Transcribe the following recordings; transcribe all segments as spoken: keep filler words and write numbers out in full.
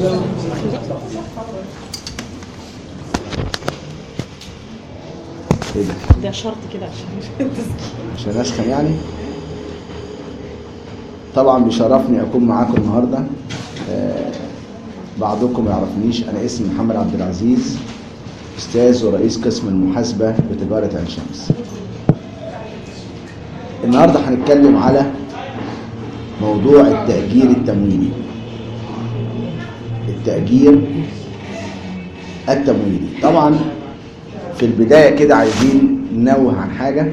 ده شرط كده عشان عشان اسخن يعني. طبعا بيشرفني اكون معاكم النهارده. آه بعضكم ما يعرفنيش، انا اسمي محمد عبد العزيز، استاذ ورئيس قسم المحاسبه بتجاره عين شمس. النهارده هنتكلم على موضوع التأجير التمويلي. التأجير التمويلي طبعا في البدايه كده عايزين ننوه عن حاجه،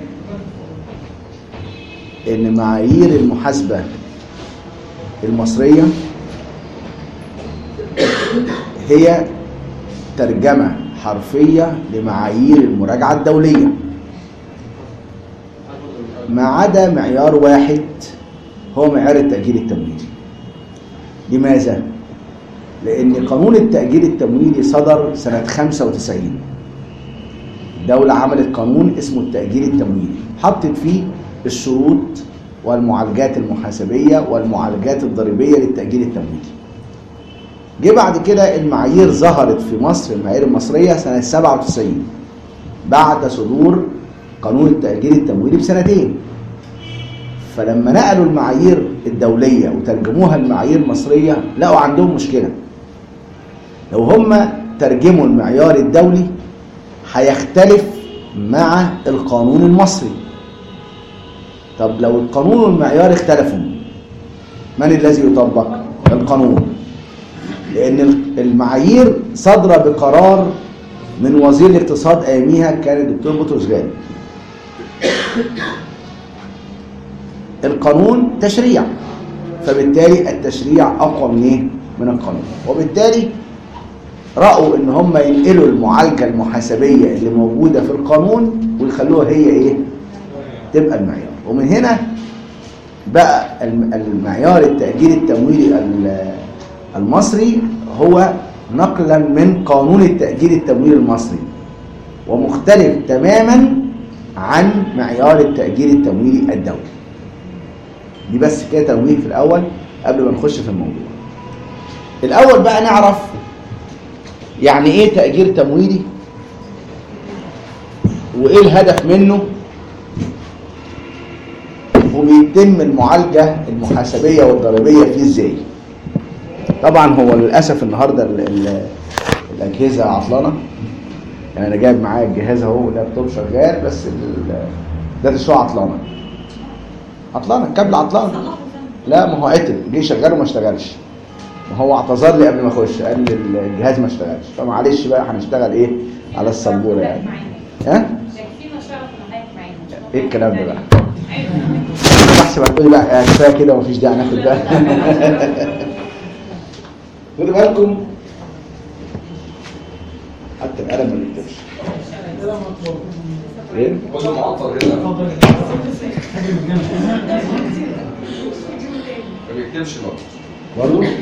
ان معايير المحاسبه المصريه هي ترجمه حرفيه لمعايير المراجعه الدوليه، ما عدا معيار واحد هو معيار التأجير التمويلي. لماذا؟ لأن قانون التأجير التمويلي صدر سنة خمسة وتسعين. الدولة عملت قانون اسمه التأجير التمويلي، حطت فيه الشروط والمعالجات المحاسبية والمعالجات الضريبية للتأجير التمويلي. جه بعد كده المعايير ظهرت في مصر، المعايير المصرية سنة سبعة وتسعين بعد صدور قانون التأجير التمويلي بسنتين. فلما نقلوا المعايير الدولية وترجموها المعايير المصرية لقوا عندهم مشكلة. لو هم ترجموا المعيار الدولي هيختلف مع القانون المصري. طب لو القانون والمعيار اختلفوا، من الذي يطبق؟ القانون، لأن المعايير صادرة بقرار من وزير الاقتصاد أياميها كان الدكتور بطرس غالي. القانون تشريع، فبالتالي التشريع أقوى من إيه؟ من القانون، وبالتالي رأوا إن هم ينقلوا المعالجة المحاسبية اللي موجودة في القانون ويخلوها هي إيه؟ تبقى المعيار. ومن هنا بقى المعيار التأجير التمويلي المصري هو نقلا من قانون التأجير التمويلي المصري، ومختلف تماما عن معيار التأجير التمويلي الدولي. دي بس كده تنويه في الأول قبل ما نخش في الموضوع. الأول بقى نعرف يعني إيه تأجير تمويلي وإيه الهدف منه وبيتم المعالجة المحاسبية والضريبية فيه إزاي. طبعا هو للأسف النهاردة ال ال الأجهزة عطلانة، يعني أنا جايب معايا الجهاز أهو واللابتوب شغال، بس ده شو عطلانة عطلانة الكابل عطلان. لا ما هو عطل، جه شغال وما اشتغلش. ما هو اعتذر لي قبل ما اخش، قال لي الجهاز ما اشتغلش، فمعلش بقى هنشتغل ايه على السبوره يعني. ها؟ ايه الكلام ده بقى؟ بحسب هتقولي بقى كفايه كده ومفيش داعي ناخد ده. خدوا بالكم حتى القلم ما بيكتبش. ايه؟ كله معطل هنا. ما بيكتبش برضه. برضه؟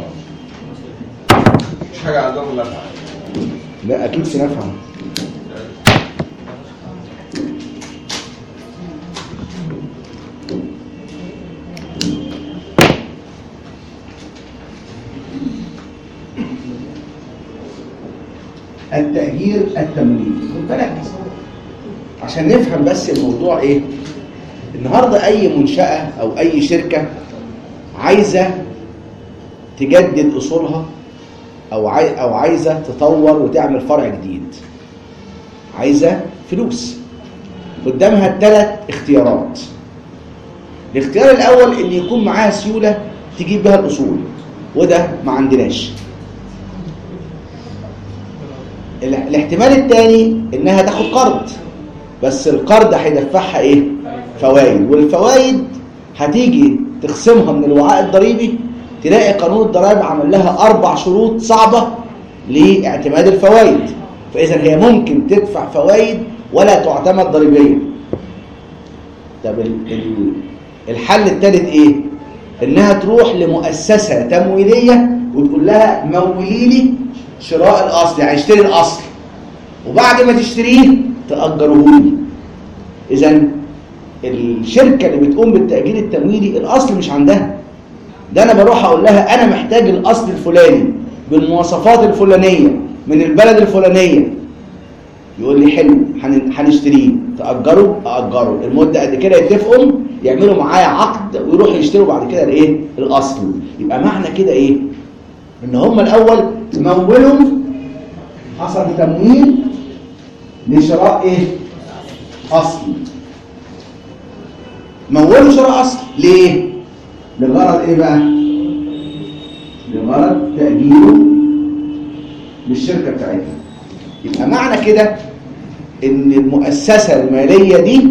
مش حاجة عندهم نفع. لا أكيد في نفع. التأجير التمويلي، خد بالك عشان نفهم بس الموضوع ايه. النهارده اي منشأة او اي شركة عايزة تجدد اصولها او عاي او عايزة تطور وتعمل فرع جديد، عايزة فلوس. قدامها ثلاث اختيارات. الاختيار الاول ان يكون معاها سيولة تجيب بها الاصول، وده ما عندناش. الاحتمال الثاني انها تاخد قرض، بس القرض هيدفعها ايه؟ فوائد، والفوائد هتيجي تخصمها من الوعاء الضريبي، تلاقي قانون الضرائب عمل لها اربع شروط صعبه لاعتماد الفوائد، فاذا هي ممكن تدفع فوائد ولا تعتمد ضريبيا. طب الحل الثالث ايه؟ انها تروح لمؤسسه تمويليه وتقول لها مولي لي شراء الاصل، يعني اشتري الاصل وبعد ما تشتريه تأجره لي. اذا الشركه اللي بتقوم بالتأجير التمويلي الاصل مش عندها، ده انا بروح اقول لها انا محتاج الاصل الفلاني بالمواصفات الفلانيه من البلد الفلانيه، يقول لي حلو هنشتريه، تأجره أأجره المدة قد كده، يتفقوا يعملوا معايا عقد ويروحوا يشتروا بعد كده الايه؟ الأصل. يبقى معنى كده ايه؟ إن هم الأول مولوا، حصل تمويل لشراء ايه؟ أصل. مولوا شراء أصل ليه؟ لغرض ايه بقى؟ لغرض تأجيله للشركة بتاعتها. يبقى معنى كده ان المؤسسة المالية دي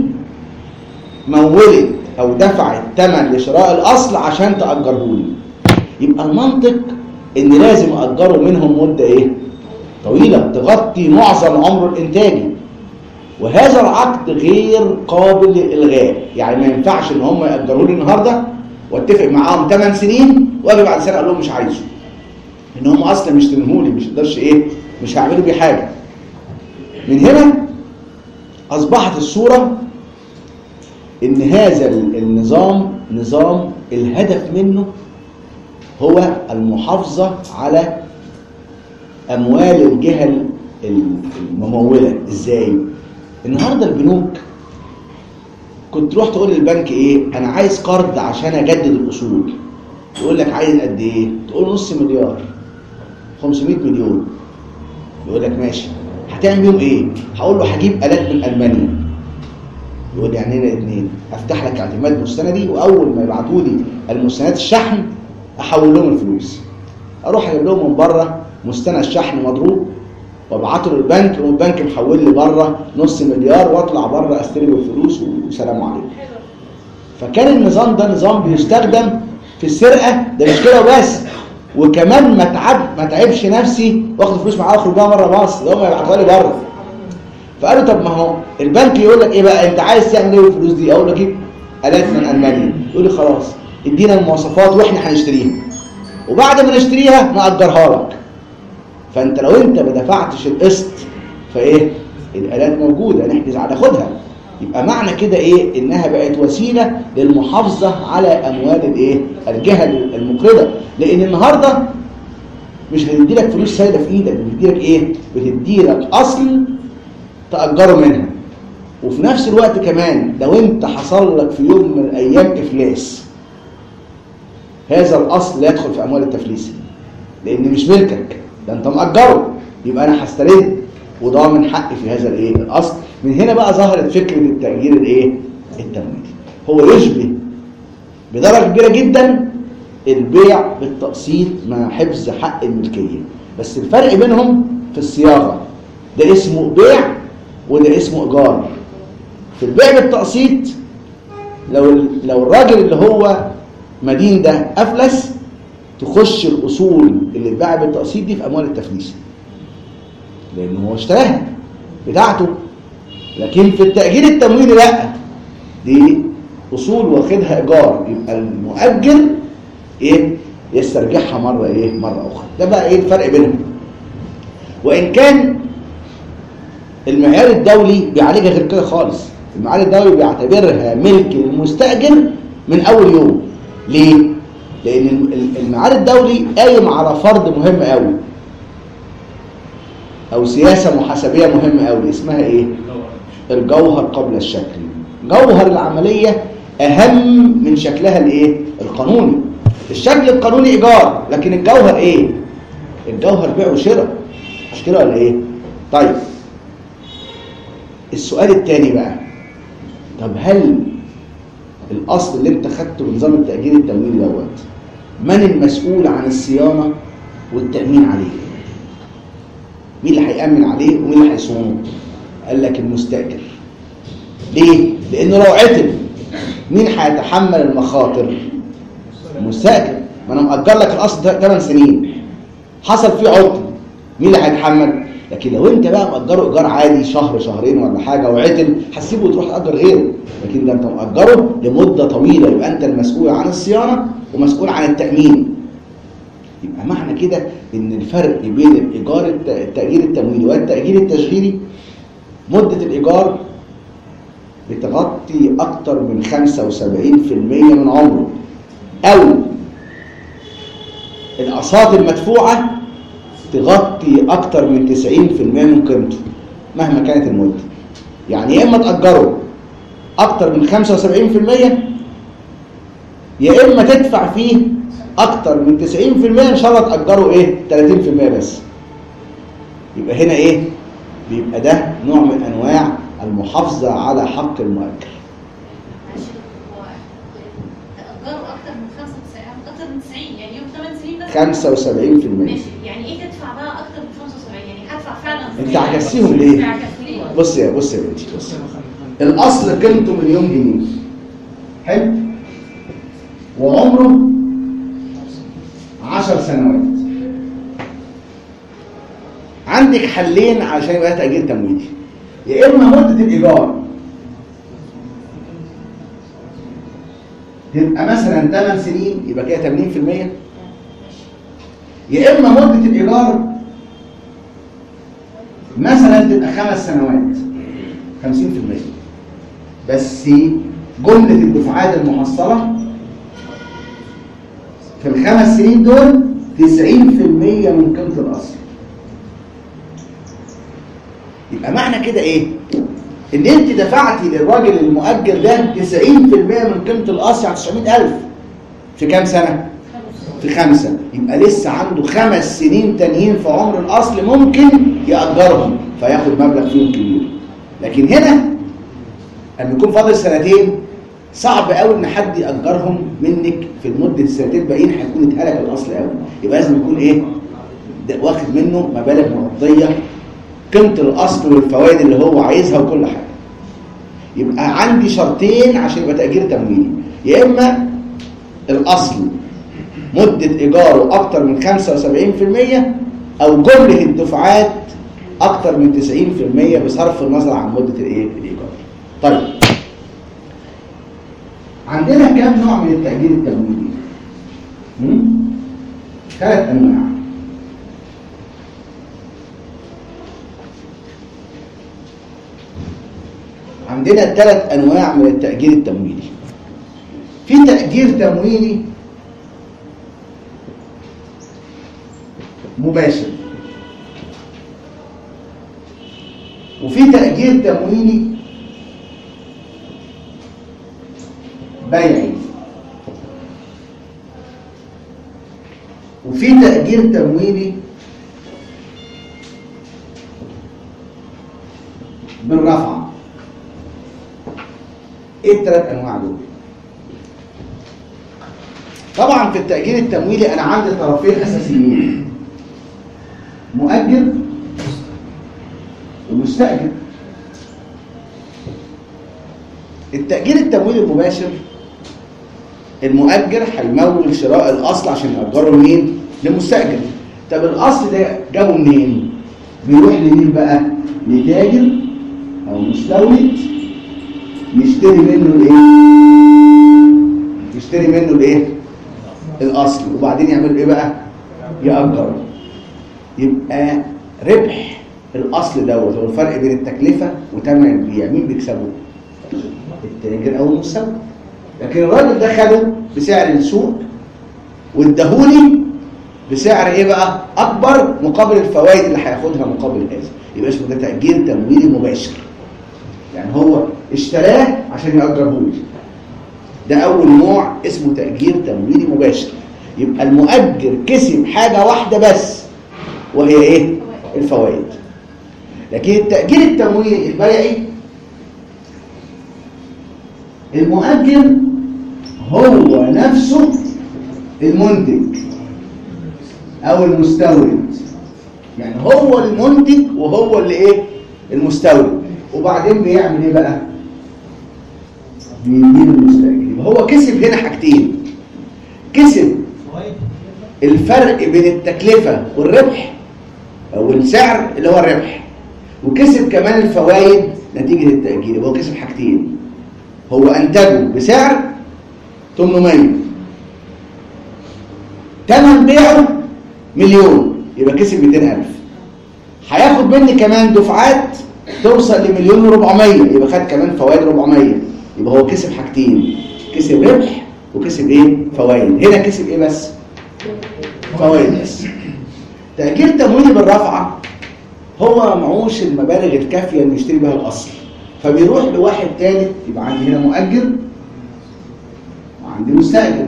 مولت او دفعت ثمن لشراء الاصل عشان تأجره لي. يبقى المنطق ان لازم اجره منهم مدة ايه؟ طويلة تغطي معظم عمره الانتاجي، وهذا العقد غير قابل للالغاء. يعني ما ينفعش ان هم يأجروا لي النهارده واتفق معاهم ثمان سنين واجي بعد سنة اقول لهم مش عايزه، ان هم اصلا مش تنهولي، مش قدرش ايه؟ مش هعملوا بيه حاجة. من هنا أصبحت الصورة إن هذا النظام نظام الهدف منه هو المحافظة على أموال الجهة الممولة. إزاي؟ النهاردة البنوك كنت تروح تقول للبنك إيه؟ أنا عايز قرض عشان أجدد الأصول. يقول لك عايز قد إيه؟ تقول نص مليار، خمسمائة مليون. يقول لك ماشي، هتعمل بيهم ايه؟ هقول له هجيب آلات من ألمانيا. يقول لي يعني هنا اتنين، افتح لك اعتماد مستندي، واول ما يبعتوا لي المستندات الشحن احول لهم الفلوس. اروح اجيب لهم من بره مستند شحن مضروب وابعته للبنك، والبنك محول لي بره نص مليار، واطلع بره استلم الفلوس وسلام عليكم. فكان النظام ده نظام بيستخدم في السرقه، ده مش كده وبس، وكمان ما تعب ما تعبش نفسي واخد فلوس معاه واخرج بيها بره مصر، ده هم يبعتوها لي بره. فقالوا طب ما هو البنك يقول لك ايه بقى، انت عايز تعمل ايه بالفلوس دي؟ اقول لك ايه؟ آلات من المانيا. يقول لي خلاص ادينا المواصفات واحنا هنشتريها، وبعد ما نشتريها نأجرها لك. فانت لو انت ما دفعتش القسط فايه؟ الآلات موجوده نحجز على ناخدها. يبقى معنى كده ايه؟ انها بقت وسيله للمحافظه على اموال الايه؟ الجهه المقرضه. لان النهارده مش بتدي لك فلوس سايله في ايدك، بتدي لك ايه؟ بتدي لك اصل تأجره منها. وفي نفس الوقت كمان لو انت حصل لك في يوم من الايام افلاس، هذا الاصل لا يدخل في اموال التفليس، لان مش ملكك، ده انت مأجره. يبقى انا هسترد وضامن حقي في هذا الايه؟ الاصل. من هنا بقى ظهرت فكره التأجير الايه؟ التمويلي. هو يشبه بدرجه كبيره جدا البيع بالتقسيط مع حفظ حق الملكيه، بس الفرق بينهم في الصياغه. ده اسمه بيع وده اسمه ايجار. في البيع بالتقسيط لو لو الراجل اللي هو مدين ده افلس، تخش الاصول اللي اتباع بالتقسيط دي في اموال التفليس، لانه هو اشتراها بتاعته. لكن في التأجير التمويلي لا، دي اصول واخدها ايجار، يبقى المؤجر ايه؟ يسترجعها مره ايه؟ مره اخرى. ده بقى ايه الفرق بينهم؟ وان كان المعيار الدولي بيعالجها غير كده خالص. المعيار الدولي بيعتبرها ملك المستأجر من اول يوم. ليه؟ لان المعيار الدولي قايم على فرض مهم قوي، او سياسه محاسبيه مهمه قوي، اسمها ايه؟ الجوهر قبل الشكل. جوهر العمليه اهم من شكلها الايه؟ القانوني. الشكل القانوني ايجار، لكن الجوهر ايه؟ الجوهر بيع وشراء، مش كده ولا ايه؟ طيب السؤال الثاني بقى، طب هل الاصل اللي انت خدته بنظام التأجير التمويلي دوت من المسؤول عن الصيانه والتأمين عليه؟ مين اللي هيأمن عليه ومين اللي هيصونه؟ قال لك المستأجر. ليه؟ لانه لو عطل مين هيتحمل المخاطر؟ المستأجر. ما انا مأجر لك الاصل ده ثمان سنين، حصل فيه عطل، مين اللي هيتحمل؟ لكن لو انت بقى مأجره ايجار عادي شهر شهرين ولا حاجه وعطل، هتسيبه وتروح تأجر غيره. لكن ده انت مأجره لمده طويله، يبقى انت المسؤول عن الصيانه ومسؤول عن التأمين. يبقى معنى كده ان الفرق بين الايجار التأجير التمويلي والتأجير التشغيلي، مده الايجار بتغطي اكتر من خمسة وسبعين بالمئة من عمره، او الاقساط المدفوعه تغطي اكتر من تسعين في المية من قيمته مهما كانت المده. يعني يا اما تاجره اكتر من خمسة وسبعين في المية يا اما تدفع فيه اكتر من تسعين في المية ان شاء الله تاجره ايه ثلاثين في المية بس. يبقى هنا ايه؟ بيبقى ده نوع من انواع المحافظه على حق المؤجر. ماشي، هو تأجره أكتر من خمسة وتسعين أكتر من تسعين يعني يوم ثمان سنين بس خمسة وسبعين في المية. ماشي، يعني إيه تدفع بقى أكتر من خمسة وسبعين؟ يعني هدفع فعلا انت عكستيهم ليه؟ عكستيهم. بص يا بص يا بنتي بص. الاصل قيمته مليون جنيه. حلو؟ وعمره عشر سنوات. عندك حلين عشان يبقى تأجير تمويلي. يا اما مده الايجار تبقى مثلا ثمان سنين يبقى كده ثمانين في المية، يا اما مده الايجار مثلا تبقى خمس سنوات خمسين في المية. بس جمله الدفعات المحصله في الخمس سنين دول تسعين في المية من قيمه الاصل. يبقى معنى كده ايه؟ ان انت دفعتي للراجل المؤجر ده تسعين في المية من قيمه الاصل يعني تسعمائة ألف في كام سنه؟ في خمسه. يبقى لسه عنده خمس سنين تانيين في عمر الاصل ممكن يأجرهم فياخد مبلغ فيهم كبير. لكن هنا لما يكون فاضل سنتين صعب قوي ان حد يأجرهم منك في المده السنتين الباقيين، هيكون اتهلك الاصل قوي. يبقى لازم يكون ايه؟ واخد منه مبالغ مغطيه قيمه الاصل والفوائد اللي هو عايزها وكل حاجه. يبقى عندي شرطين عشان يبقى تأجير تمويلي، يا اما الاصل مده ايجاره اكتر من خمسة وسبعين في المية او جمله الدفعات اكتر من تسعين في المية بصرف النظر عن مده الايه الايجار. طيب عندنا كام نوع من التأجير التمويلي؟ ثلاث انواع. عندنا ثلاث انواع من التأجير التمويلي. في تأجير تمويلي مباشر، وفي تأجير تمويلي بيعي، وفي تأجير تمويلي بالرفع. ايه الثلاث انواع دول؟ طبعا في التأجير التمويلي انا عندي طرفين اساسيين، مؤجر ومستأجر. التأجير التمويلي المباشر المؤجر هيمول شراء الاصل عشان يأجره لمين؟ للمستأجر. طب الاصل ده جابه منين؟ بيروح لمين بقى؟ لتاجر او مستورد يشتري منه الايه؟ يشتري منه الايه؟ الاصل، وبعدين يعمل ايه بقى؟ يأجره. يبقى ربح الاصل دوت هو الفرق بين التكلفه وثمن البيع، مين بيكسبه؟ التاجر او المستورد. لكن الراجل ده خده بسعر السوق واداهولي بسعر ايه بقى؟ اكبر مقابل الفوائد اللي هياخدها مقابل هذا. يبقى اسمه ده تأجير تمويلي مباشر. يعني هو اشتراه عشان يأجرهولي. ده اول نوع اسمه تأجير تمويلي مباشر. يبقى المؤجر كسب حاجه واحده بس وهي ايه؟ الفوائد. لكن التأجير التمويلي البيعي المؤجر هو نفسه المنتج او المستورد. يعني هو المنتج وهو اللي ايه؟ المستورد. وبعدين بيعمل ايه بقى؟ بيدير المستأجر. يبقى هو كسب هنا حاجتين، كسب الفرق بين التكلفة والربح او السعر اللي هو الربح، وكسب كمان الفوائد نتيجة التأجير. يبقى هو كسب حاجتين، هو انتجه بسعر ثمانمائة، ثمن بيعه مليون، يبقى كسب مئتين ألف. هياخد مني كمان دفعات توصل لمليون وربعمية، يبقى خد كمان فوائد أربعمية. يبقى هو كسب حاجتين، كسب ربح وكسب ايه؟ فوائد. هنا كسب ايه بس؟ فوائد بس. تأجير تمويلي بالرفعة هو معوش المبالغ الكافية انه يشتري بها الأصل، فبيروح لواحد ثالث. يبقى عندي هنا مؤجر وعندي مستأجر.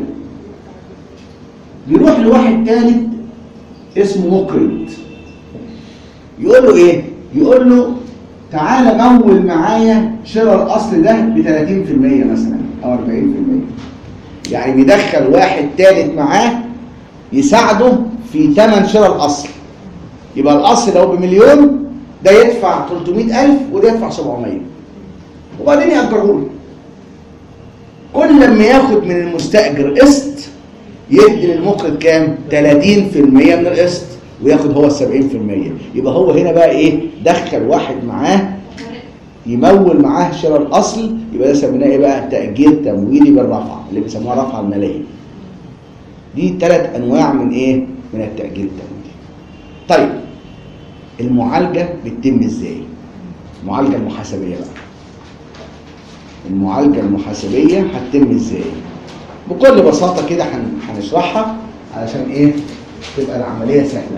بيروح لواحد ثالث اسمه مقرض، يقول له ايه؟ يقول له تعالى مول معايا شراء الأصل ده ب ثلاثين في المية مثلا أو أربعين في المية. يعني بيدخل واحد ثالث معاه يساعده في ثمن شراء الأصل. يبقى الأصل لو بمليون، ده يدفع ثلاثمائة ألف وده يدفع سبعمائة، وبعدين يأجره له. كل لما ياخد من المستأجر قسط يدي للمقرض كام؟ ثلاثين في المية من القسط، وياخد هو السبعين في المية. يبقى هو هنا بقى ايه؟ دخل واحد معاه يمول معاه شراء الأصل. يبقى ده سميناه ايه بقى؟ تأجير تمويلي بالرفعة، اللي بيسموها رفعة المالية. دي ثلاث أنواع من ايه؟ من التأجير التمويلي. طيب المعالجة بتتم ازاي؟ المعالجة المحاسبية بقى. المعالجة المحاسبية هتتم ازاي؟ بكل بساطة كده هنشرحها علشان ايه؟ تبقى العملية سهلة.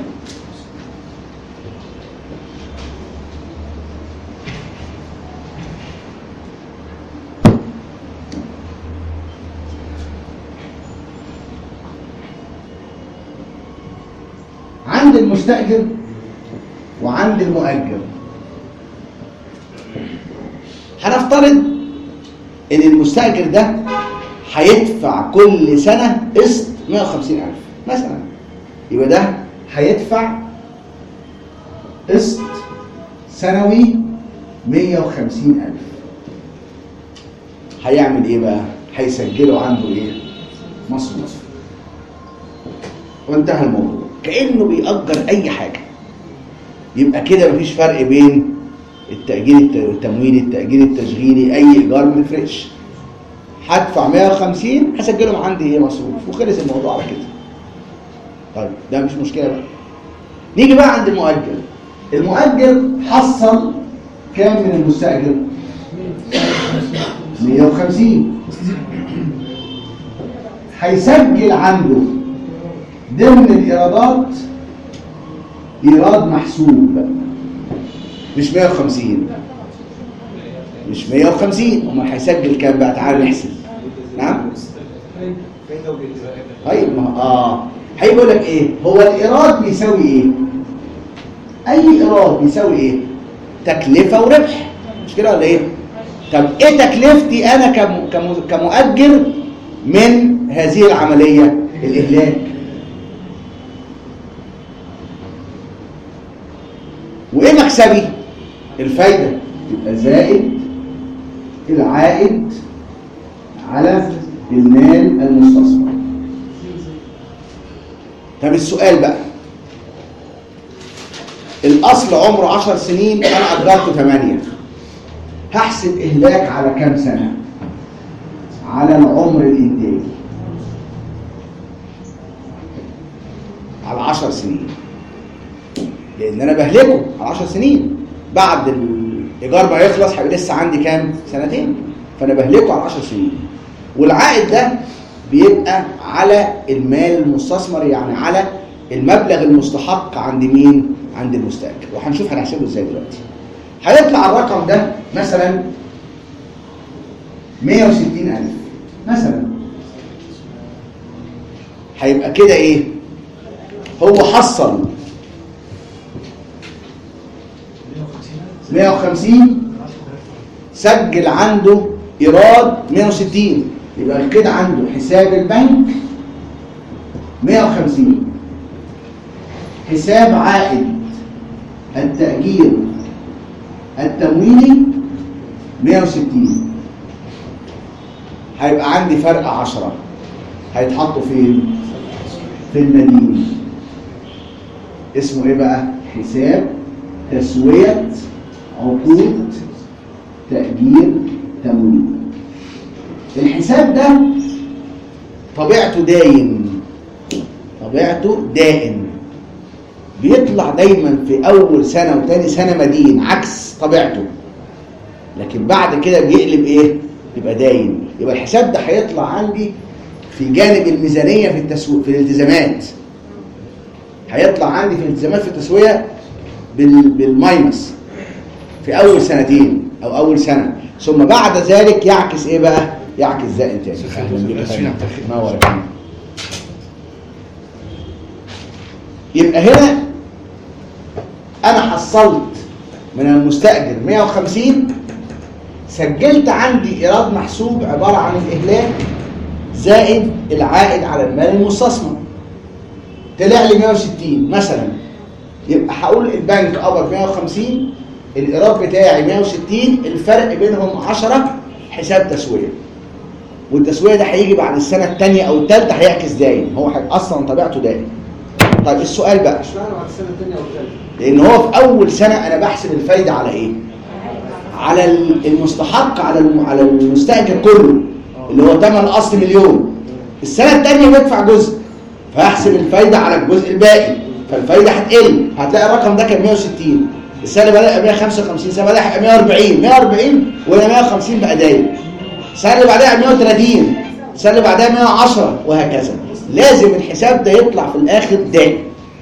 عند المستأجر وعند المؤجر، هنفترض ان المستأجر ده هيدفع كل سنة قسط مائة وخمسين ألف مثلا. يبقى ده هيدفع قسط سنوي مائة وخمسين ألف. هيعمل ايه بقى؟ هيسجله عنده ايه؟ مصروف، وانتهى الموضوع، كأنه بيأجر أي حاجة. يبقى كده مفيش فرق بين التأجير التمويلي، التأجير التشغيلي، أي إيجار ما بيفرقش. هدفع مائة وخمسين هسجلهم عندي إيه؟ مصروف، وخلص الموضوع على كده. طيب ده مش مشكلة بقى. نيجي بقى عند المؤجر. المؤجر حصل كام من المستأجر؟ مائة وخمسين. هيسجل عنده ضمن الإيرادات إيراد محسوب، مش مائة وخمسين، مش مائة وخمسين. امال هيسجل كام بقى؟ تعال نحسب. نعم. طيب ما اه هيقول لك ايه؟ هو الإيراد بيساوي ايه؟ أي إيراد بيساوي ايه؟ تكلفة وربح، مش كده ولا ايه؟ طب ايه تكلفتي أنا كم... كم... كمؤجر من هذه العملية؟ الإهلاك. وايه مكسبي؟ الفايدة. يبقى زائد العائد على المال المستثمر. طب السؤال بقى، الأصل عمره عشر سنين، أنا أجرته ثمانية، هحسب إهلاك على كام سنة؟ على العمر الإنتاجي، على عشر سنين، لأن أنا بهلكه على عشر سنين. بعد الإيجار ما يخلص هيبقى لسه عندي كام؟ سنتين. فأنا بهلكه على عشر سنين. والعائد ده بيبقى على المال المستثمر، يعني على المبلغ المستحق عند مين؟ عند المستأجر. وهنشوف هنحسبه ازاي دلوقتي. هيطلع الرقم ده مثلا مائة وستين ألف مثلا. هيبقى كده ايه؟ هو حصل مائة وخمسين، سجل عنده إيراد مائة وستين، يبقى كده عنده حساب البنك مائة وخمسين، حساب عائد التأجير التمويلي مائة وستين. هيبقى عندي فرق عشرة، هيتحطوا فين؟ في المدين. اسمه ايه بقى؟ حساب تسوية عقود تأجير تمويل. الحساب ده طبيعته دايم، طبيعته دائم، بيطلع دايما في أول سنة وتاني سنة مدين عكس طبيعته، لكن بعد كده بيقلب إيه؟ يبقى دايم. يبقى الحساب ده هيطلع عندي في جانب الميزانية في التسويق، في الالتزامات. هيطلع عندي في الالتزامات في التسويه بال... بالماينس في اول سنتين او اول سنه، ثم بعد ذلك يعكس ايه بقى؟ يعكس زائد تاني. ما هو يبقى هنا انا حصلت من المستأجر مئة وخمسين، سجلت عندي ايراد محسوب عباره عن الاهلاك زائد العائد على المال المستثمر، طلع لي مئة وستين مثلا. يبقى هقول البنك قبض مئة وخمسين، الايراد بتاعي مئة وستين، الفرق بينهم عشرة حساب تسويه، والتسويه ده هيجي بعد السنه الثانيه او الثالثه هيعكس دايم، هو اصلا طبيعته دايم. طيب السؤال بقى، اشمعنى بعد السنه الثانيه او الثالثه؟ لان هو في اول سنه انا بحسب الفايده على ايه؟ على المستحق، على على المستاجر كله اللي هو ثمن الاصل مليون. السنه الثانيه بدفع جزء، فاحسب الفايده على الجزء الباقي، فالفايده هتقل، هتلاقي الرقم ده كان مئة وستين، السنه اللي بعدها مئة وخمسة وخمسين، السنه اللي بعدها مئة وأربعين، مئة وأربعين ولا مئة وخمسين بقى دايم، السنه اللي بعدها مئة وثلاثين، السنه اللي بعدها مئة وعشرة، وهكذا. لازم الحساب ده يطلع في الاخر دايم.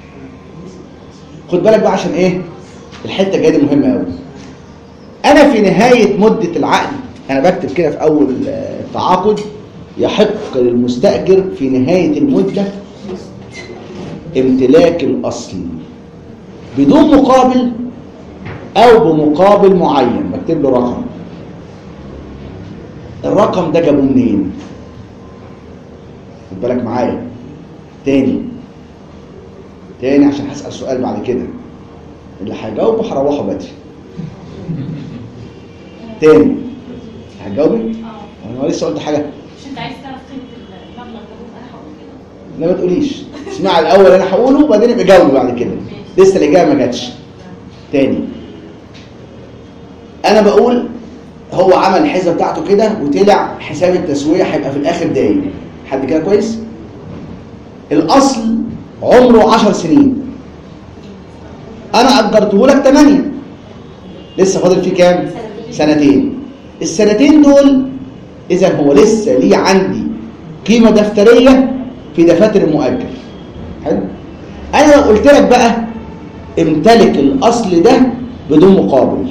خد بالك بقى عشان ايه الحته الجايه دي مهمه قوي. انا في نهايه مده العقد، انا بكتب كده في اول التعاقد: يحق للمستاجر في نهايه المده امتلاك الاصل بدون مقابل او بمقابل معين. بكتب له رقم، الرقم ده جابوه منين؟ خد بالك معايا تاني تاني عشان هسأل سؤال بعد كده، اللي هيجاوبه هروحه بدري. تاني هتجاوبي؟ اه انا لسه قلت حاجه. مش انت عايز تعرف قيمه المبلغ ده؟ انا هقول كده. لا ما تقوليش، اسمع الاول انا هقوله وبعدين ابقى جاوبي بعد كده، لسه الاجابه ما جاتش. تاني انا بقول هو عمل الحسبه بتاعته كده وطلع حساب التسويه هيبقى في الاخر دايم. حد كده كويس؟ الاصل عمره عشر سنين، انا اجرته لك ثمانية، لسه فاضل فيه كام؟ سنتين. السنتين دول اذا هو لسه ليه عندي قيمه دفتريه في دفاتر المؤجر. حلو. انا لو قلت لك بقى امتلك الاصل ده بدون مقابل،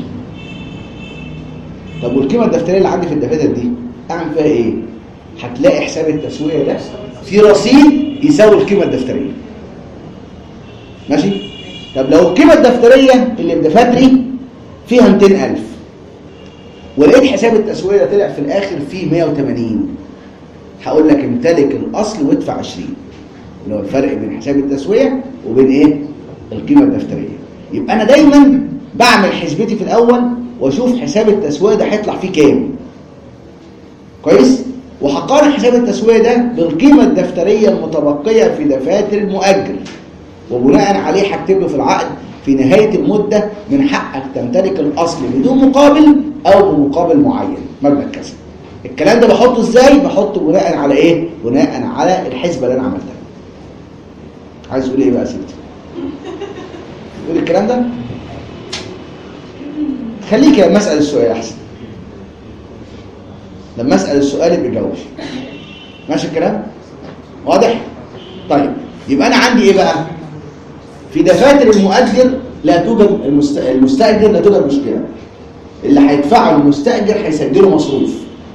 طب والقيمه الدفتريه اللي عندي في الدفاتر دي اعمل فيها ايه؟ هتلاقي حساب التسويه ده في رصيد يساوي القيمه الدفتريه. ماشي؟ طب لو القيمه الدفتريه اللي بدفاتري فيها مئتين ألف ولقيت حساب التسويه ده طلع في الاخر فيه مئة وثمانين، هقول لك امتلك الاصل وادفع عشرين، اللي هو الفرق بين حساب التسويه وبين ايه؟ القيمه الدفتريه. يبقى انا دايما بعمل حسبتي في الاول واشوف حساب التسويه ده هيطلع فيه كام. كويس؟ وهقارن حساب التسويه ده بالقيمه الدفتريه المتبقيه في دفاتر المؤجر، وبناء عليه هكتب له في العقد في نهايه المده من حقك تمتلك الاصل بدون مقابل او بمقابل معين مبلغ كذا. الكلام ده بحطه ازاي؟ بحطه بناء على ايه؟ بناء على الحسبه اللي انا عملتها. عايز تقول ايه بقى يا ستي؟ تقول الكلام ده؟ خليك لما اسال السؤال احسن. لما اسال السؤال يبقى جاوب. ماشي الكلام؟ واضح؟ طيب يبقى انا عندي ايه بقى؟ في دفاتر المؤجر لا توجد المست... المستاجر لا توجد مشكله. اللي هيدفعه المستاجر هيسجله مصروف.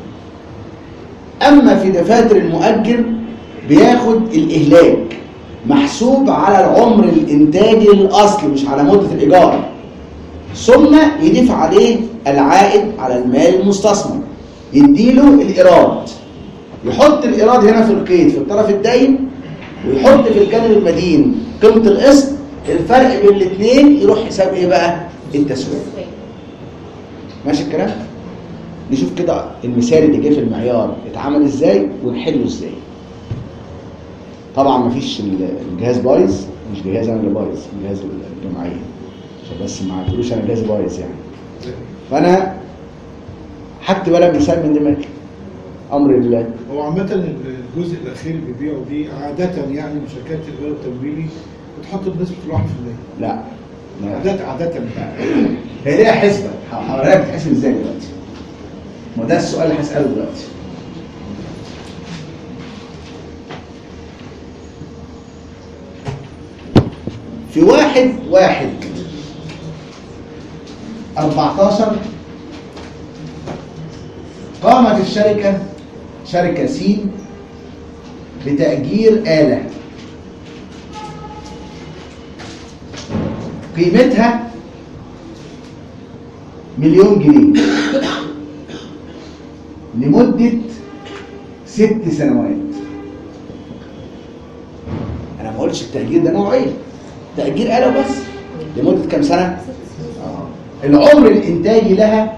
اما في دفاتر المؤجر بياخد الاهلاك محسوب على العمر الانتاجي للاصل مش على مده الايجار، ثم يضيف عليه العائد على المال المستثمر، يديله الايراد، يحط الايراد هنا في القيد في الطرف الداين، ويحط في الجانب المدين قيمه القسط، الفرق بين الاثنين يروح حساب ايه بقى؟ التسويه. ماشي الكلام؟ نشوف كده المثال اللي جه في المعيار اتعمل ازاي ونحله ازاي. طبعا مفيش الجهاز بايظ، مش جهاز انا اللي بايظ، جهاز الجمعيه، عشان بس ما تقولوش انا جهاز بايظ يعني. فانا هكتب ولا مثال من دماغي امر الله. هو عامه الجزء الاخير اللي بيبيعوا دي عاده يعني من شركات الغير التمويلي بتحط بنسبه واحد في المية. لا عاده عاده هي ليها حسبه، هوريك بتحسب ازاي دلوقتي. ما ده السؤال اللي هساله دلوقتي. في واحد واحد أربعتاشر قامت الشركة شركة سين بتأجير آلة قيمتها مليون جنيه لمدة ست سنوات. أنا ما قلتش التأجير ده نوعه إيه؟ تأجير آلة بس لمدة كام سنة؟ آه. العمر الإنتاجي لها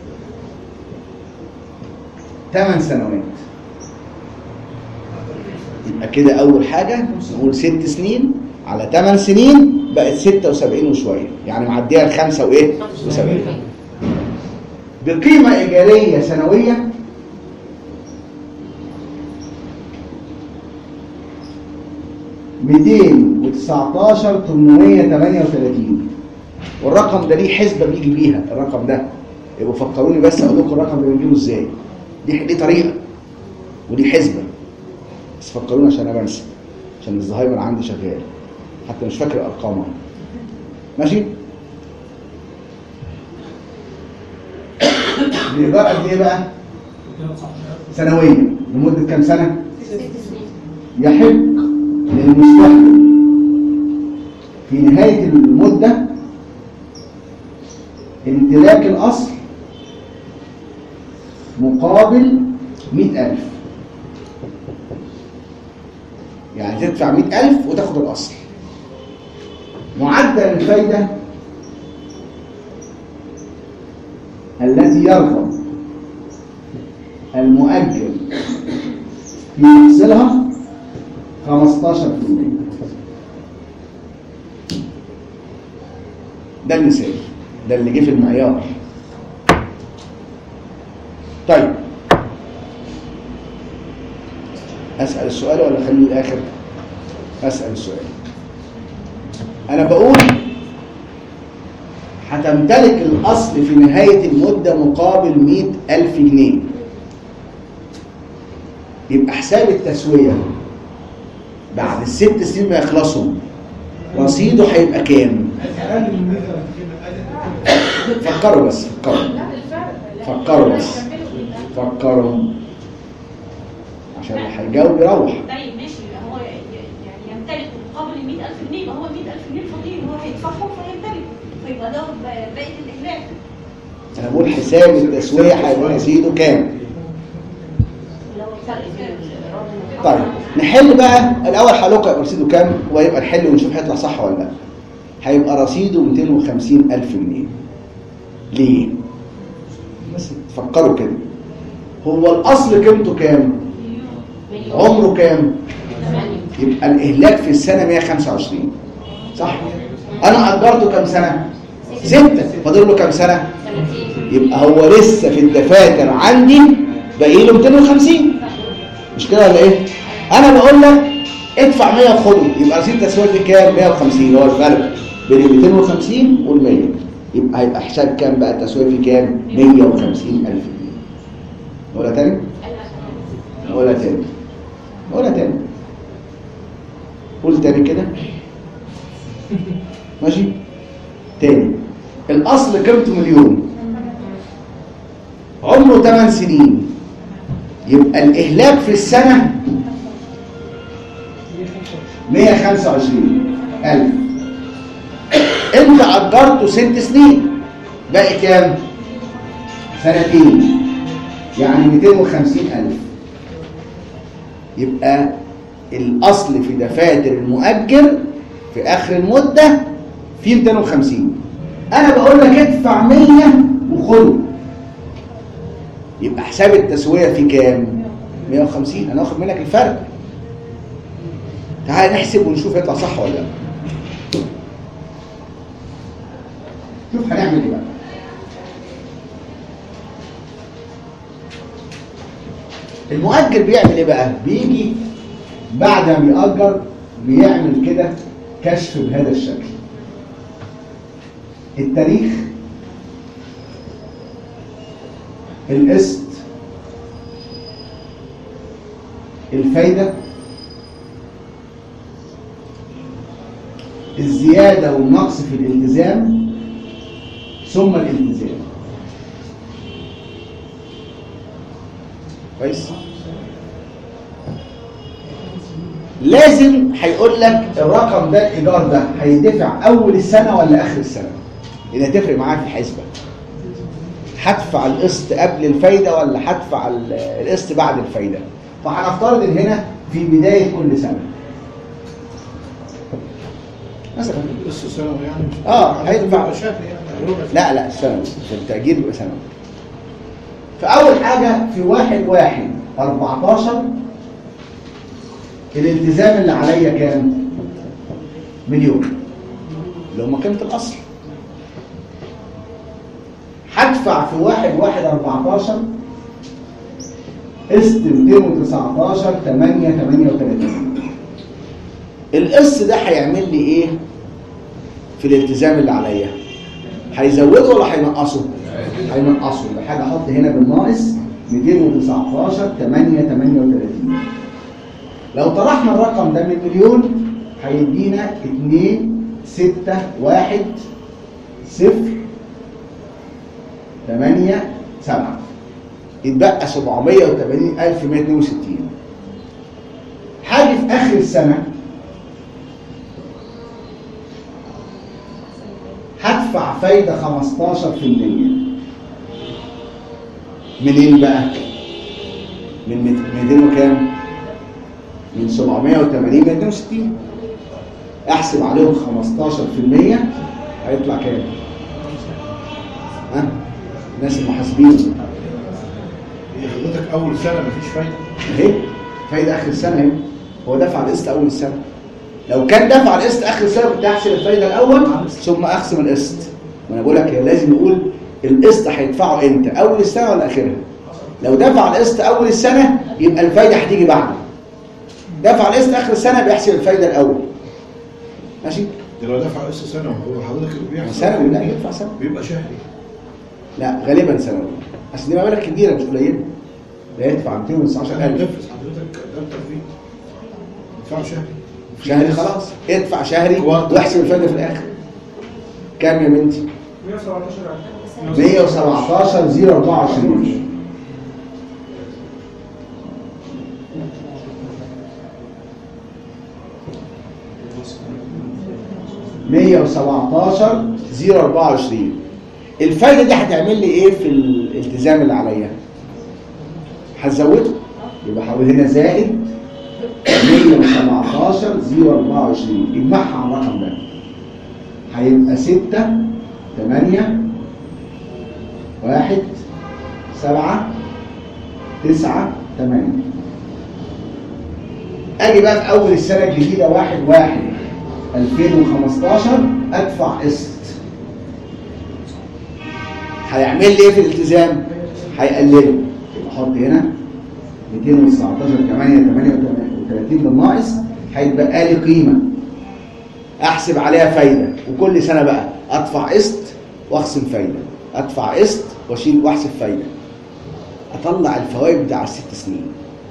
ثمان سنوات. يبقى كده أول حاجة نقول ست سنين على ثمان سنين بقت ستة وسبعين وشوية، يعني معديها الخمسة وإيه؟ وسبعين. بقيمة إيجارية سنوية مئتين وتسعتاشر ألف وثمانمائة وثمانية وثلاثين، والرقم ده ليه حسبة بيجي بيها. الرقم ده يبقوا فكروني بس أقول لكم الرقم ده بنجيبه إزاي. ليه ليه طريقة وليه حسبة، بس فكروني عشان أنا بنسى، عشان الزهايمر عندي شغال حتى مش فاكر أرقامها. ماشي؟ الإيجار قد إيه بقى؟ سنويا لمدة كام سنة؟ يحق للمستخدم في نهاية المدة امتلاك الأصل مقابل مئة ألف. يعني تدفع مئة ألف وتاخد الأصل. معدل الفايدة التي يرغب المؤجر في تحصيلها خمستاشر بالمئة. ده المثال، ده اللي جه في المعيار. طيب أسأل السؤال ولا خليه الآخر؟ أسأل السؤال. أنا بقول هتمتلك الأصل في نهاية المدة مقابل مئة ألف جنيه. يبقى حساب التسوية بعد الست سنين ما يخلصوا رصيده هيبقى كام؟ فكروا بس فكروا فكروا بس فكروا عشان اللي هيجاوب يروح. طيب ماشي، هو يعني يمتلك مقابل مئة ألف جنيه، يبقى هو مئة ألف جنيه الفاضيين هو هيدفعهم فيمتلك، فيبقى ده بقية الإهلاك. أنا بقول حساب التسوية هيبقى رصيده كام؟ طيب نحل بقى الأول. هلوك هيبقى رصيده كام ويبقى نحل ونشوف هيطلع صح ولا لا. هيبقى رصيده مئتين وخمسين ألف جنيه. ليه؟ بس تفكروا كده. هو الأصل قيمته كام؟ عمره كام؟ يبقى الإهلاك في السنة مئة وخمسة وعشرين صح؟ أنا أجرته كام سنة؟ ستة. فاضل له كام سنة؟ يبقى هو لسه في الدفاتر عندي باقي له مئتين وخمسين. مش كده ولا إيه؟ أنا بقول لك ادفع مئة وخده، يبقى رصيد تسويتي كام؟ مئة وخمسين. هو الفرق بين ال مئتين وخمسين وال مئة. يبقى هيبقى حساب كام بقى التسوية في كام؟ مئة وخمسين ألف جنيه. ولا تاني؟ ولا تاني؟ ولا تاني؟ قول تاني كده. ماشي؟ تاني. الأصل قيمته مليون. عمره ثمان سنين. يبقى الإهلاك في السنة مئة وخمسة وعشرين ألف. انت اجرته ست سنين باقي كام؟ سنتين، يعني مئتين وخمسين ألف. يبقى الاصل في دفاتر المؤجر في اخر المده في مئتين وخمسين. انا بقول لك ادفع مئة وخده، يبقى حساب التسويه في كام؟ مئة وخمسين. انا واخد منك الفرق. تعال نحسب ونشوف يطلع صح ولا لا. شوف هنعمل ايه بقى. المؤجر بيعمل ايه بقى؟ بيجي بعد ما بيأجر بيعمل كده كشف بهذا الشكل. التاريخ، القسط، الفايدة، الزيادة والنقص في الالتزام ثم الالتزام. كويس؟ لازم هيقول لك الرقم ده الايجار ده هيدفع اول السنه ولا اخر السنه، لان هتفرق معاك في الحسبه. هدفع القسط قبل الفايده ولا هدفع القسط بعد الفايده؟ فهنفترض ان هنا في بدايه كل سنه مثلا قسط سنوي يعني مش اه هيدفع شهري يعني ربع سنة. لا لا سنوي عشان التاجير يبقى سنوي. فاول حاجه في واحد واحد أربعتاشر الالتزام اللي عليا كام؟ مليون اللي هم قيمة الأصل. هدفع في واحد واحد أربعتاشر قسط مئتين وتسعتاشر تمانية تمانية وتلاتين. القسط ده هيعمل لي إيه في الالتزام اللي عليا؟ هيزوده ولا هينقصه؟ هينقصه. يبقى حاجة أحط هنا بالناقص مئتين وتسعتاشر تمانية تمانية وتلاتين. لو طرحنا الرقم ده من مليون هيدينا اتنين ستة واحد صفر تمانية سبعة، يتبقى سبعمية وتمانين ألف مية اتنين وستين. حاجة في آخر السنة هدفع فايدة خمستاشر في المية. منين بقى؟ من ميتين وكام؟ من سبعمية وتمانين ل اتنين وستين. احسب عليهم خمستاشر في المية هيطلع كام؟ ها؟ الناس المحاسبين هي حضرتك اول سنه مفيش فايده اهي فايده اخر السنه اهي. هو دفع القسط اول السنه. لو كان دفع القسط اخر السنه كنت هحسب الفايده الاول ثم اقسم القسط. وانا بقول لك لازم نقول القسط هيدفعه امتى؟ اول السنه ولا اخرها؟ لو دفع القسط اول السنه يبقى الفايده هتيجي بعده. دفع القسط اخر السنه بيحسب الفايده الاول. ماشي؟ ده لو دفع قسط سنه هو حضرتك بيحصل سنوي. لا يدفع سنوي. بيبقى شهري. لا غالبا سنوي. اصل دي مبالغ كبيره مش قليله. ده يدفع مئتين وتسعتاشر ألف. نفذ حضرتك ده التفريط ادفعه شهري. شهري خلاص. ادفع شهري كوارتر. واحسب الفايده في الاخر. كام يا بنتي؟ مية وسبعتاشر مية وسبعتاشر صفر أربعة وعشرين. مية وسبعتاشر صفر أربعة وعشرين. الفايده دي هتعمل لي ايه في الالتزام اللي عليا؟ هتزوده. يبقى هقول هنا زائد مية وسبعتاشر صفر أربعة وعشرين. اجمعها على الرقم ده هيبقى ستة تمانية واحد سبعة تسعة تمانية. اجي بقى في اول السنه الجديده واحد واحد ألفين وخمستاشر ادفع قسط. هيعمل لي ايه في الالتزام؟ هيقلله. يبقى احط هنا مئتين وتسعتاشر تمانية تمانية وتلاتين بالناقص هيتبقى لي قيمه احسب عليها فايده. وكل سنه بقى ادفع قسط واخصم فايده، ادفع قسط واشيل واحسب فايده، اطلع الفوائد بتاع الست سنين.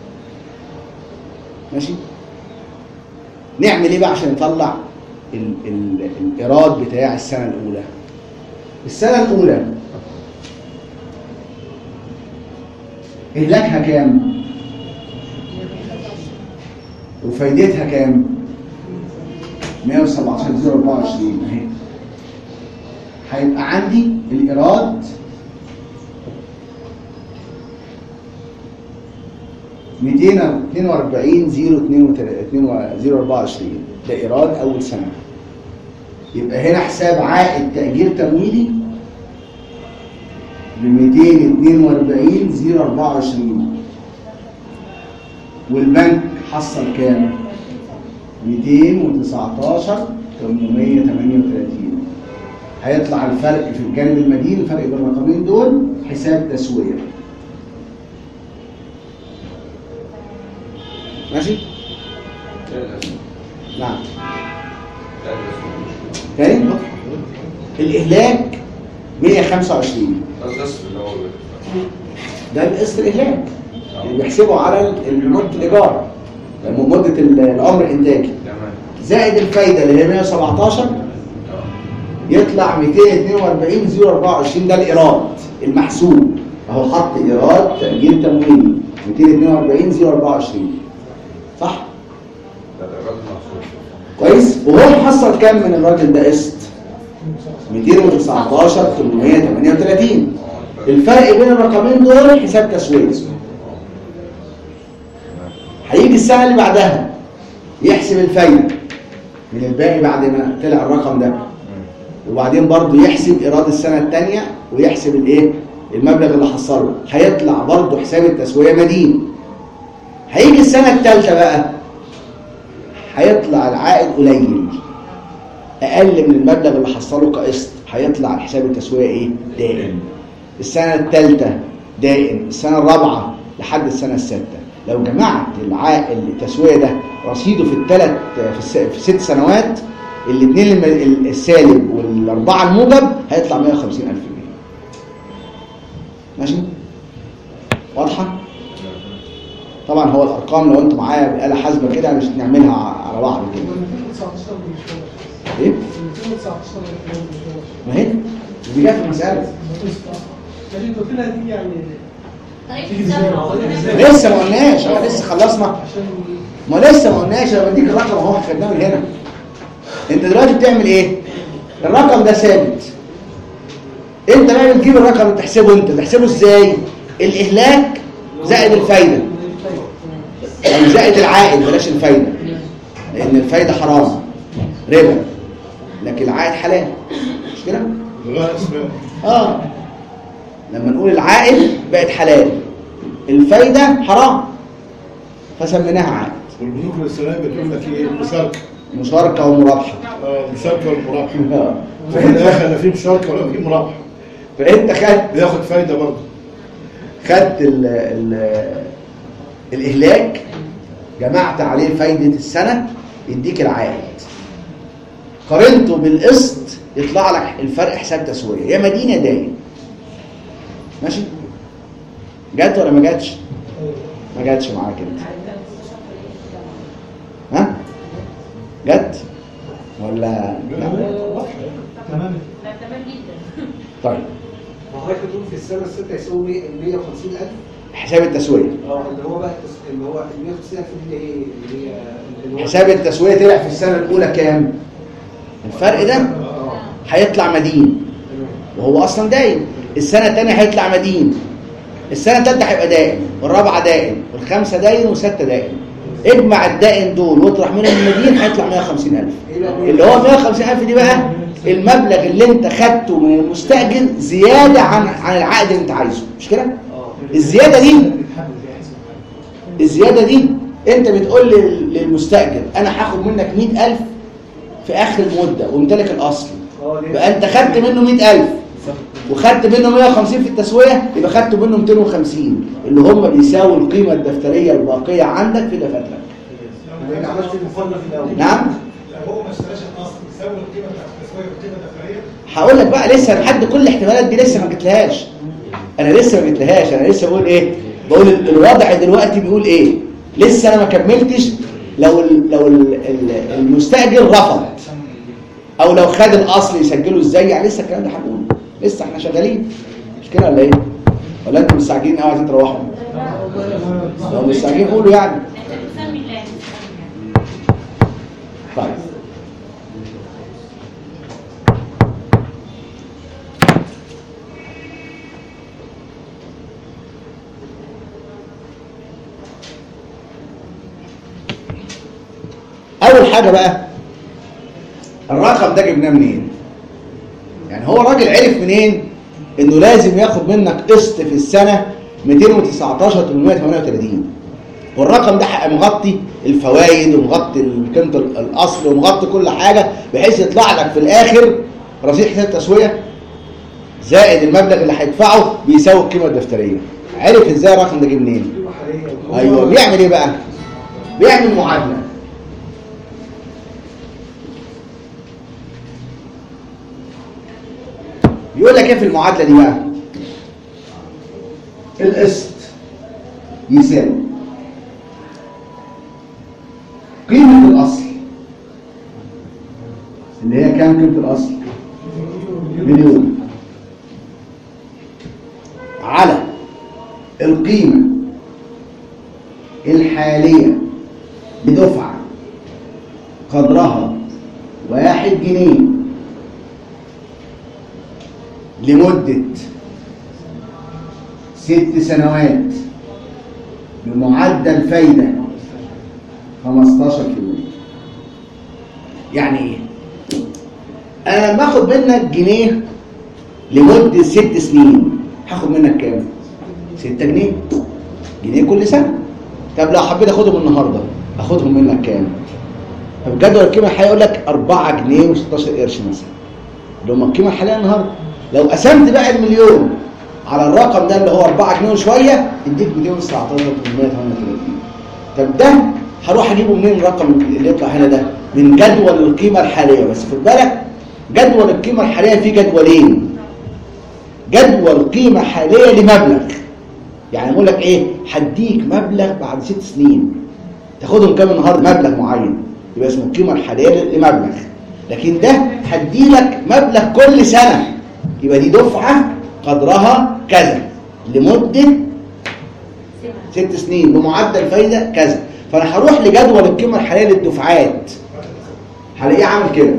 ماشي؟ نعمل ايه بقى عشان نطلع ال ال الايراد بتاع السنه الاولى؟ السنه الاولى إهلاكها كام؟ وفايدتها كام؟ مية وسبعتاشر صفر أربعة وعشرين اهي. هيبقى عندي الإيراد مئتين واثنين وأربعين صفر أربعة وعشرين. ده إيراد أول سنة. يبقى هنا حساب عائد تأجير تمويلي ب مئتين واثنين وأربعين صفر أربعة وعشرين. والبنك حصل كام؟ مئتين وتسعتاشر تمنمية تمانية وتلاتين. هيطلع الفرق في الجانب المدين، الفرق بين الرقمين دول حساب تسوية. ماشي؟ نعم. تاني؟ الإهلاك مية وخمسة وعشرين. ده القسط الإهلاك اللي بيحسبه على مدة الإيجار، مدة العمر الإنتاجي. زائد الفايده اللي هي مية وسبعتاشر يطلع مئتين واثنين وأربعين فاصلة صفر أربعة وعشرين. ده الايراد المحسوب اهو، حط ايراد تاجير تمويلي مئتين واثنين وأربعين فاصلة صفر أربعة وعشرين صح؟ ده الايراد المحسوب كويس. وهو محصل كام من الراجل ده قسط؟ مئتين وتسعتاشر ألف وثمانمائة وثمانية وثلاثين. الفرق بين الرقمين دول حساب تسويق. هيجي السنه اللي بعدها يحسب الفايده من الباقي بعد ما طلع الرقم ده، وبعدين برضه يحسب ايراد السنه الثانيه ويحسب الايه المبلغ اللي حصله، هيطلع برضه حساب التسويه مدين. هيجي السنه الثالثه بقى هيطلع العائد قليل اقل من المبلغ اللي حصله كقسط، هيطلع حساب التسويه ايه دائم. السنه الثالثه دائم، السنه الرابعه لحد السنه السادسه. لو جمعت العائد التسويه ده رصيده في الثلاث في, الس... في ست سنوات، الاثنين السالب والاربعه الموجب هيطلع مئة وخمسين ألف جنيه. ماشي؟ واضحه؟ طبعا هو الارقام لو انتم معايا بآلة حاسبه كده مش نعملها على بعض كده. ايه؟ ما هي دي جت في المساله. لسه ما قلناش، احنا لسه خلصنا. ما لسه ما قلناش، انا بديك الرقم اهو خدناه من هنا. انت دلوقتي بتعمل ايه؟ الرقم ده ثابت. انت بقى بتجيب الرقم تحسبه، انت تحسبه ازاي؟ الاهلاك زائد الفايده او زائد العائد، بلاش الفايده لان الفايده حرام ربا، لكن العائد حلال مش كده؟ اه لما نقول العائد بقت حلال، الفايده حرام فسميناها عائد. والبنوك الاسلاميه بتقول لك ايه؟ مشاركه مشاركه ومرابحه. اه مشاركه والمرابحه. اه في الاخر لا في مشاركه ولا في مرابحه. فانت خدت بياخد فايده برضه. خدت ال ال الاهلاك جمعت عليه فايده السنه يديك العائد، قارنته بالقسط يطلع لك الفرق حساب تسويه، يا مدين يا داين. ماشي؟ جت ولا ما جاتش؟ ما جاتش معاك انت. ها؟ جت ولا لا؟ تمام. لا تمام جدا. طيب وحضرتك بتقول في السنه السادسه يساوي مئة وخمسين ألف. حساب التسويه. اه اللي هو بقى اللي هو مئة وخمسين ألف دي اللي هي اللي هي اللي هو حساب التسويه طلع في السنه الاولى كام؟ الفرق ده هيطلع مدين وهو اصلا داين. السنه الثانيه هيطلع مدين، السنه الثالثه هيبقى دائم، والرابعه دائم، والخامسه دائم، والسته دائم. اجمع الدائن دول واطرح منهم المدين هيطلع مئة وخمسين ألف. اللي هو مئة وخمسين ألف دي بقى المبلغ اللي انت خدته من المستأجر زياده عن عن العقد اللي انت عايزه، مش كده؟ الزياده دي الزياده دي انت بتقول للمستأجر انا هاخد منك مئة ألف في اخر المده وامتلك الاصل، يبقى انت خدت منه مئة ألف وخدت منه مئة وخمسين في التسويه، يبقى خدت منه مئتين وخمسين اللي هم بيساووا القيمه الدفتريه الباقيه عندك في دفاترك. انت عملت المقارنه في الاول. نعم؟ لو هو ما اشتراش الاصل يساوي القيمه بتاعت التسويه والقيمه الدفتريه. هقول لك بقى لسه لحد كل الاحتمالات دي لسه ما جتلهاش. انا لسه ما جتلهاش، انا لسه بقول ايه؟ بقول الوضع دلوقتي بيقول ايه؟ لسه انا ما كملتش. لو ال لو ال المستاجر رفض او لو خد الاصل يسجله ازاي، يعني لسه الكلام ده هنقوله، لسه احنا شغالين مش كده ولا ايه؟ ولا انتوا مستعجلين قوي عايزين تروحوا؟ لو مستعجلين قولوا يعني. احنا بنسمي الله. طيب اول حاجه بقى الرقم ده جبناه منين؟ يعني هو الراجل عرف منين انه لازم ياخد منك قسط في السنه مئتين وتسعتاشر ألف وثمانمائة وثمانية وثلاثين، والرقم ده مغطي الفوائد ومغطي قيمه الاصل ومغطي كل حاجه، بحيث يطلع لك في الاخر رصيد حساب تسويه زائد المبلغ اللي هيدفعه بيساوي القيمه الدفتريه. عرف ازاي الرقم ده جه منين؟ ايوه بيعمل ايه بقى؟ بيعمل معادله. يقول لك ايه في المعادله دي بقى؟ القسط يساوي قيمه الاصل اللي هي كام قيمة الأصل؟ مليون. على القيمة الحالية لدفعة قدرها واحد جنيه لمدة ست سنوات بمعدل فايدة خمستاشر في المية. يعني ايه؟ انا لما اخد منك جنيه لمدة ست سنين هاخد منك كام؟ ستة جنيه. جنيه كل سنة. طب لو حبيت اخدهم النهارده اخدهم منك كام؟ طب جدول القيمة الحالية يقول لك أربعة جنيه وستاشر قرش مثلا. اللي هم القيمة الحالية النهارده. لو قسمت بقى المليون على الرقم ده اللي هو أربعة جنيه وشوية يديك مئتين وتسعتاشر وثمانمائة وثمانية وثلاثين. طب ده هروح اجيبه منين الرقم اللي يطلع هنا ده؟ من جدول القيمة الحالية. بس خد بالك جدول القيمة الحالية فيه جدولين. جدول قيمة حالية لمبلغ. يعني بقول لك ايه؟ هديك مبلغ بعد ست سنين. تاخدهم كام النهارده؟ مبلغ معين. يبقى اسمه القيمة الحالية لمبلغ. لكن ده هديلك مبلغ كل سنة. يبقى دي دفعة قدرها كذا لمدة ست سنين بمعدل فايدة كذا. فأنا هروح لجدول القيمة الحالية للدفعات هلاقيه عامل كده.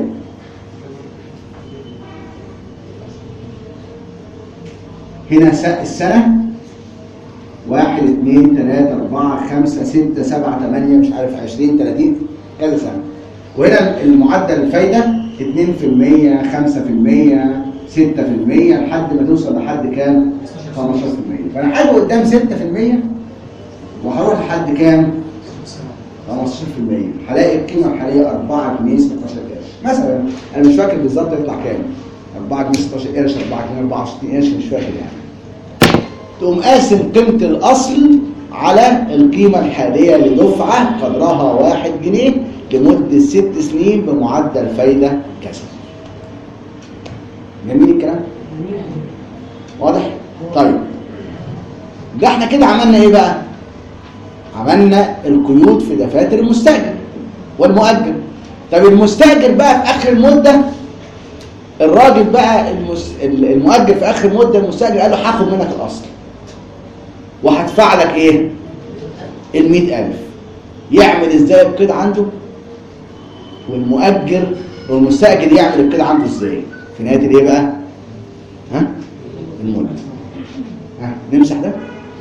هنا السنة واحد اثنين ثلاثة أربعة خمسة ستة سبعة ثمانية مش عارف عشرين ثلاثين كذا سنة. وهنا المعدل الفايدة اثنين في المية خمسة في المية ستة في المية لحد ما توصل لحد كام؟ خمستاشر في المية. فأنا حاجة قدام ستة في المية وهروح لحد كام؟ خمستاشر في المية. هلاقي القيمة الحالية أربعة جنيه ستاشر قرش مثلا. أنا مش فاكر بالظبط يطلع كام؟ أربعة جنيه ستاشر قرش أربعة جنيه أربعة وستين قرش مش فاكر يعني. تقوم قاسم قيمة الأصل على القيمة الحالية لدفعة قدرها واحد جنيه لمدة ست سنين بمعدل فايدة كذا. جميل الكلام؟ واضح؟ طيب ده احنا كده عملنا ايه بقى؟ عملنا القيود في دفاتر المستأجر والمؤجر. طب المستأجر بقى في آخر المدة الراجل بقى المس... المؤجر في آخر المدة المستأجر قال له هاخد منك الأصل وهدفع لك ايه؟ المئة ألف. يعمل ازاي القيد عنده؟ والمؤجر والمستأجر يعمل القيد عنده ازاي؟ في نهاية الايه بقى؟ ها؟ المدة. ها؟ نمسح ده؟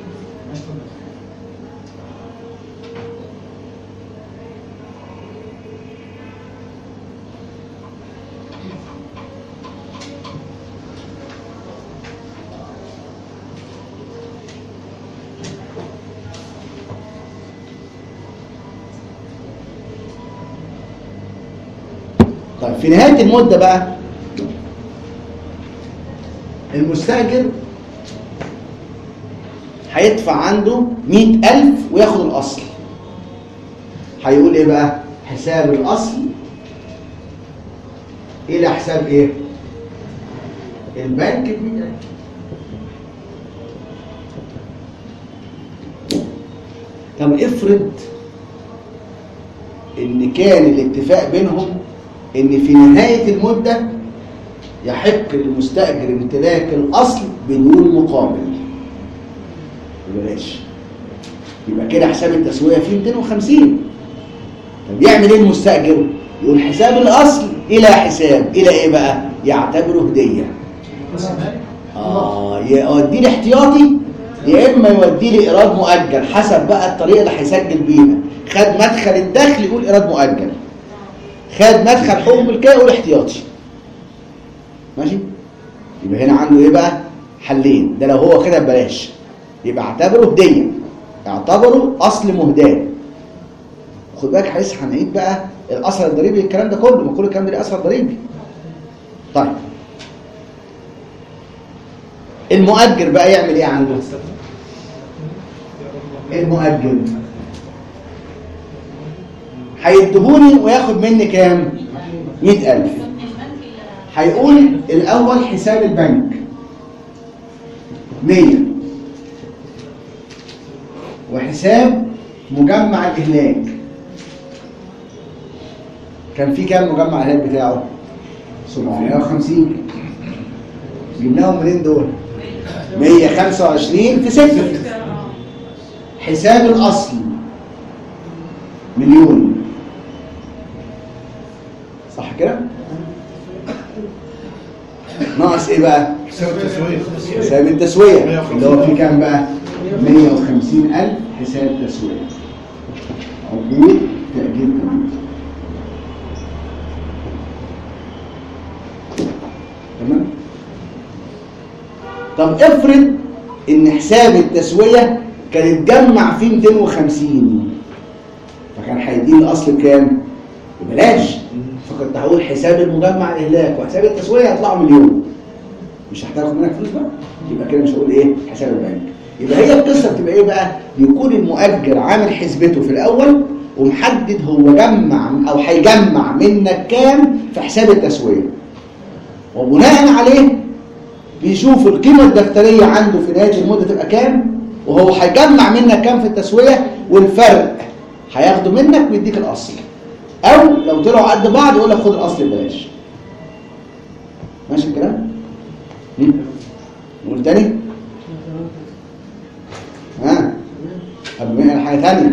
طيب في نهاية المدة بقى المستأجر هيدفع عنده مئة ألف وياخد الأصل. هيقول إيه بقى؟ حساب الأصل إلى حساب إيه؟ البنك بمئة ألف. طب افرض إن كان الاتفاق بينهم إن في نهاية المدة يحق للمستأجر امتلاك الأصل بدون مقابل. بلاش. يبقى كده حساب التسوية فيه مئتين وخمسين. طب يعمل إيه المستأجر؟ يقول حساب الأصل إلى حساب إلى إيه بقى؟ يعتبره هدية. آه يودي لي احتياطي يا إما يودي لي إيراد مؤجل حسب بقى الطريقة اللي هيسجل بيها. خد مدخل الدخل يقول إيراد مؤجل. خد مدخل حقوق الملكيه يقول احتياطي. ماشي؟ يبقى هنا عنده ايه بقى؟ حلين. ده لو هو كده ببلاش يبقى اعتبره هديه. اعتبره اصل مهداه. خد بالك لسه هنعيد بقى الاثر الضريبي الكلام ده كله، ما كل الكلام ده ليه اثر ضريبي. طيب المؤجر بقى يعمل ايه عنده؟ المؤجر هيديهوني وياخد مني كام؟ مئة ألف. هيقول الأول حساب البنك مية وحساب مجمع الإهلاك كان في كام مجمع الإهلاك بتاعه؟ سبعمية وخمسين. جبناهم منين دول؟ مية وخمسة وعشرين في ستة. حساب الأصل مليون، صح كده؟ ناقص ايه بقى؟ حساب التسوية. حساب التسوية اللي هو فيه كام بقى؟ مية وخمسين ألف حساب تسوية. عقود تأجيل تمويل. تمام؟ طب افرض ان حساب التسوية كان اتجمع فيه مئتين وخمسين، فكان هيديني الاصل بكام؟ ببلاش. فكنت هقول حساب المجمع الاهلاك وحساب التسوية هيطلعوا مليون، مش هحتاج منك فلوس بقى، يبقى كده مش هقول ايه؟ حساب البنك. يبقى هي القصه بتبقى ايه بقى؟ يكون المؤجر عامل حسبته في الاول ومحدد هو جمع او هيجمع منك كام في حساب التسويه، وبناء عليه بيشوف القيمه الدفتريه عنده في نهايه المده تبقى كام، وهو هيجمع منك كام في التسويه، والفرق هياخده منك ويديك الاصل، او لو طلعوا قد بعض يقول لك خد الاصل ببلاش. ماشي الكلام؟ نقول تاني؟ ها؟ طب بقى حاجه ثانيه.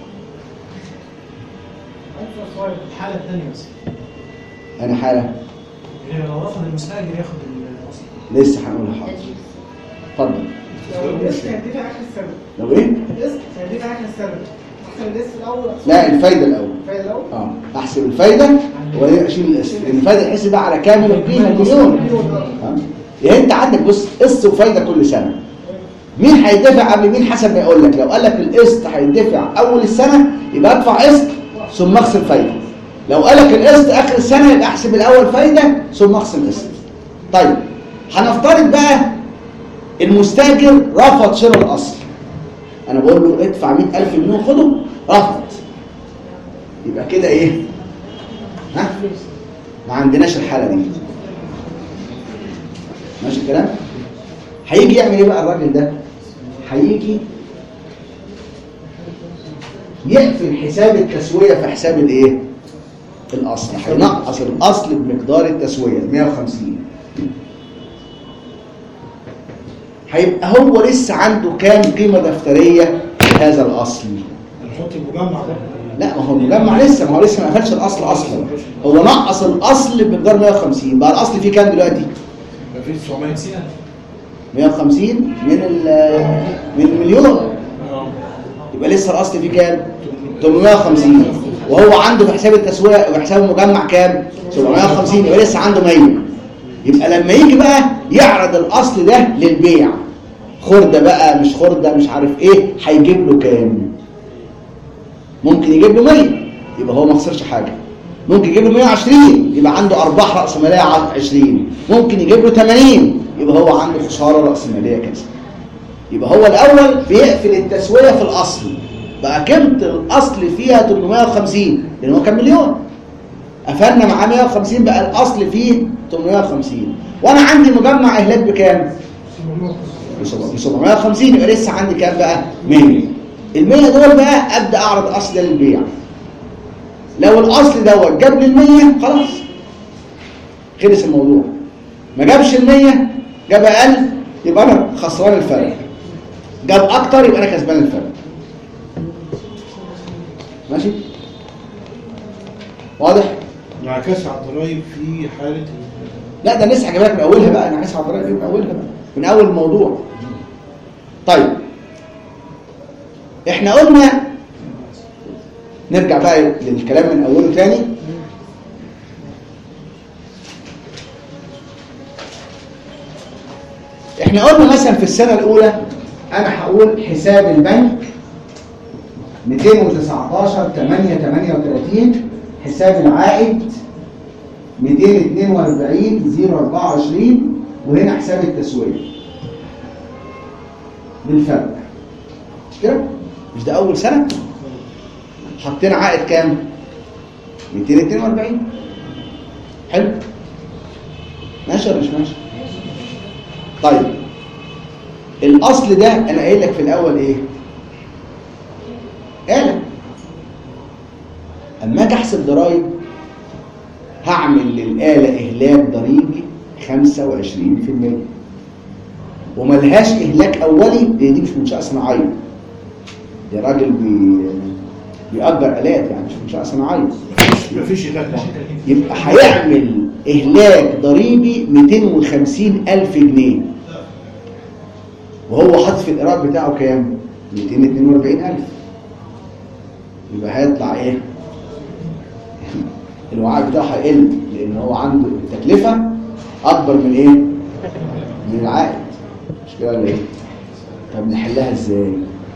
الحالة الثانية بس. انا حاله يعني لو رفض المستأجر ياخد الأصل. لسه هنقولها حاضر. اتفضل. لو القسط هيدفع آخر السنة. لو ايه؟ القسط هيدفع آخر السنة. أحسن القسط الأول. لا الفايده الاول. الفايدة الأول؟ اه احسب الفايده وبعدين اشيل القسط، لان الفايده تحسب بقى على كامل القيمه المليون. اه يعني انت عندك بص قسط وفايده كل سنه. مين هيدفع قبل مين حسب ما يقول لك. لو قال لك القسط هيدفع اول السنه يبقى ادفع قسط ثم اخصم فايده. لو قال لك القسط اخر السنه يبقى احسب الاول فايده ثم اخصم قسط. طيب هنفترض بقى المستاجر رفض شراء الاصل. انا بقول له ادفع مئة ألف جنيه وخده، رفض. يبقى كده ايه؟ ها؟ ما عندناش الحاله دي. ماشي الكلام؟ هيجي يعمل ايه بقى الراجل ده؟ هيجي يقفل حساب التسويه في حساب الايه؟ الاصل. هينقص الاصل بمقدار التسويه مئة وخمسين. هيبقى هو لسه عنده كام قيمه دفتريه هذا الاصل؟ هنحط المجمع ده. لا ما هو المجمع لسه، ما هو لسه ما قفلش الاصل اصلا. هو نقص الاصل بمقدار مئة وخمسين. بقى الاصل فيه كام دلوقتي؟ ما فيش تسعمية وخمسين. مئة وخمسين من من المليون. يبقى لسه الاصل فيه كام؟ ثمانمئة وخمسين. وهو عنده في حساب التسويه وحساب المجمع كام؟ سبعمئة وخمسين. يبقى لسه عنده مية. يبقى لما يجي بقى يعرض الاصل ده للبيع، خرده بقى مش خرده مش عارف ايه، هيجيب له كام؟ ممكن يجيب له مية يبقى هو ما خسرش حاجه. ممكن يجيب له مئة وعشرين يبقى عنده ارباح راس ماليه عشرين. ممكن يجيب له ثمانين يبقى هو عنده خساره راس ماليه كذا. يبقى هو الاول بيقفل التسويه في الاصل. بقى قيمه الاصل فيها ثمانمئة وخمسين لان هو كان مليون. قفلنا معاه مئة وخمسين بقى الاصل فيه ثمانمئة وخمسين. وانا عندي مجمع اهلاك بكام؟ ب سبعمئة وخمسين. يبقى لسه عندي كام بقى؟ مية. ال مية دول بقى ابدا اعرض اصل للبيع. لو الاصل دوت جاب لي ال مية خلاص خلص الموضوع. ما جابش ال مية، جاب اقل، يبقى انا خسران الفرق. جاب اكتر يبقى انا كسبان الفرق. ماشي؟ واضح؟ انعكاس على الضرايب في حاله. لا ده لسه هجيبها لك من اولها بقى. انعكاس على الضرايب من اولها بقى، من اول الموضوع. طيب احنا قلنا نرجع بقى للكلام من اوله تاني. احنا قلنا مثلا في السنه الاولى انا هقول حساب البنك مئتين وتسعتاشر ثمانية ثمانية وثلاثين، حساب العائد مئتين واثنين وأربعين صفر أربعة وعشرين، وهنا حساب التسويه بالفرق. مش كده؟ مش ده اول سنه؟ حطينا عائد كام؟ مئتين واثنين وأربعين. حلو؟ ماشي ولا مش ماشي؟ طيب الاصل ده انا قايل لك في الاول ايه؟ آلة. اما اجي احسب ضرايب هعمل للآلة إهلاك ضريبي خمسة وعشرين في المية، وملهاش إهلاك أولي لأن دي مش منشأة صناعية، يا راجل بي... بيأجر آلات يعني مش منشأة صناعية. مفيش إهلاك. يبقى هيعمل إهلاك ضريبي مئتين وخمسين ألف جنيه، وهو حاطط في الإيراد بتاعه كام؟ مئتين واثنين وأربعين ألف. يبقى هيطلع إيه؟ الوعاء بتاعه هيقل لأن هو عنده التكلفة أكبر من إيه؟ من العائد. مش كده ولا إيه؟ طب نحلها إزاي؟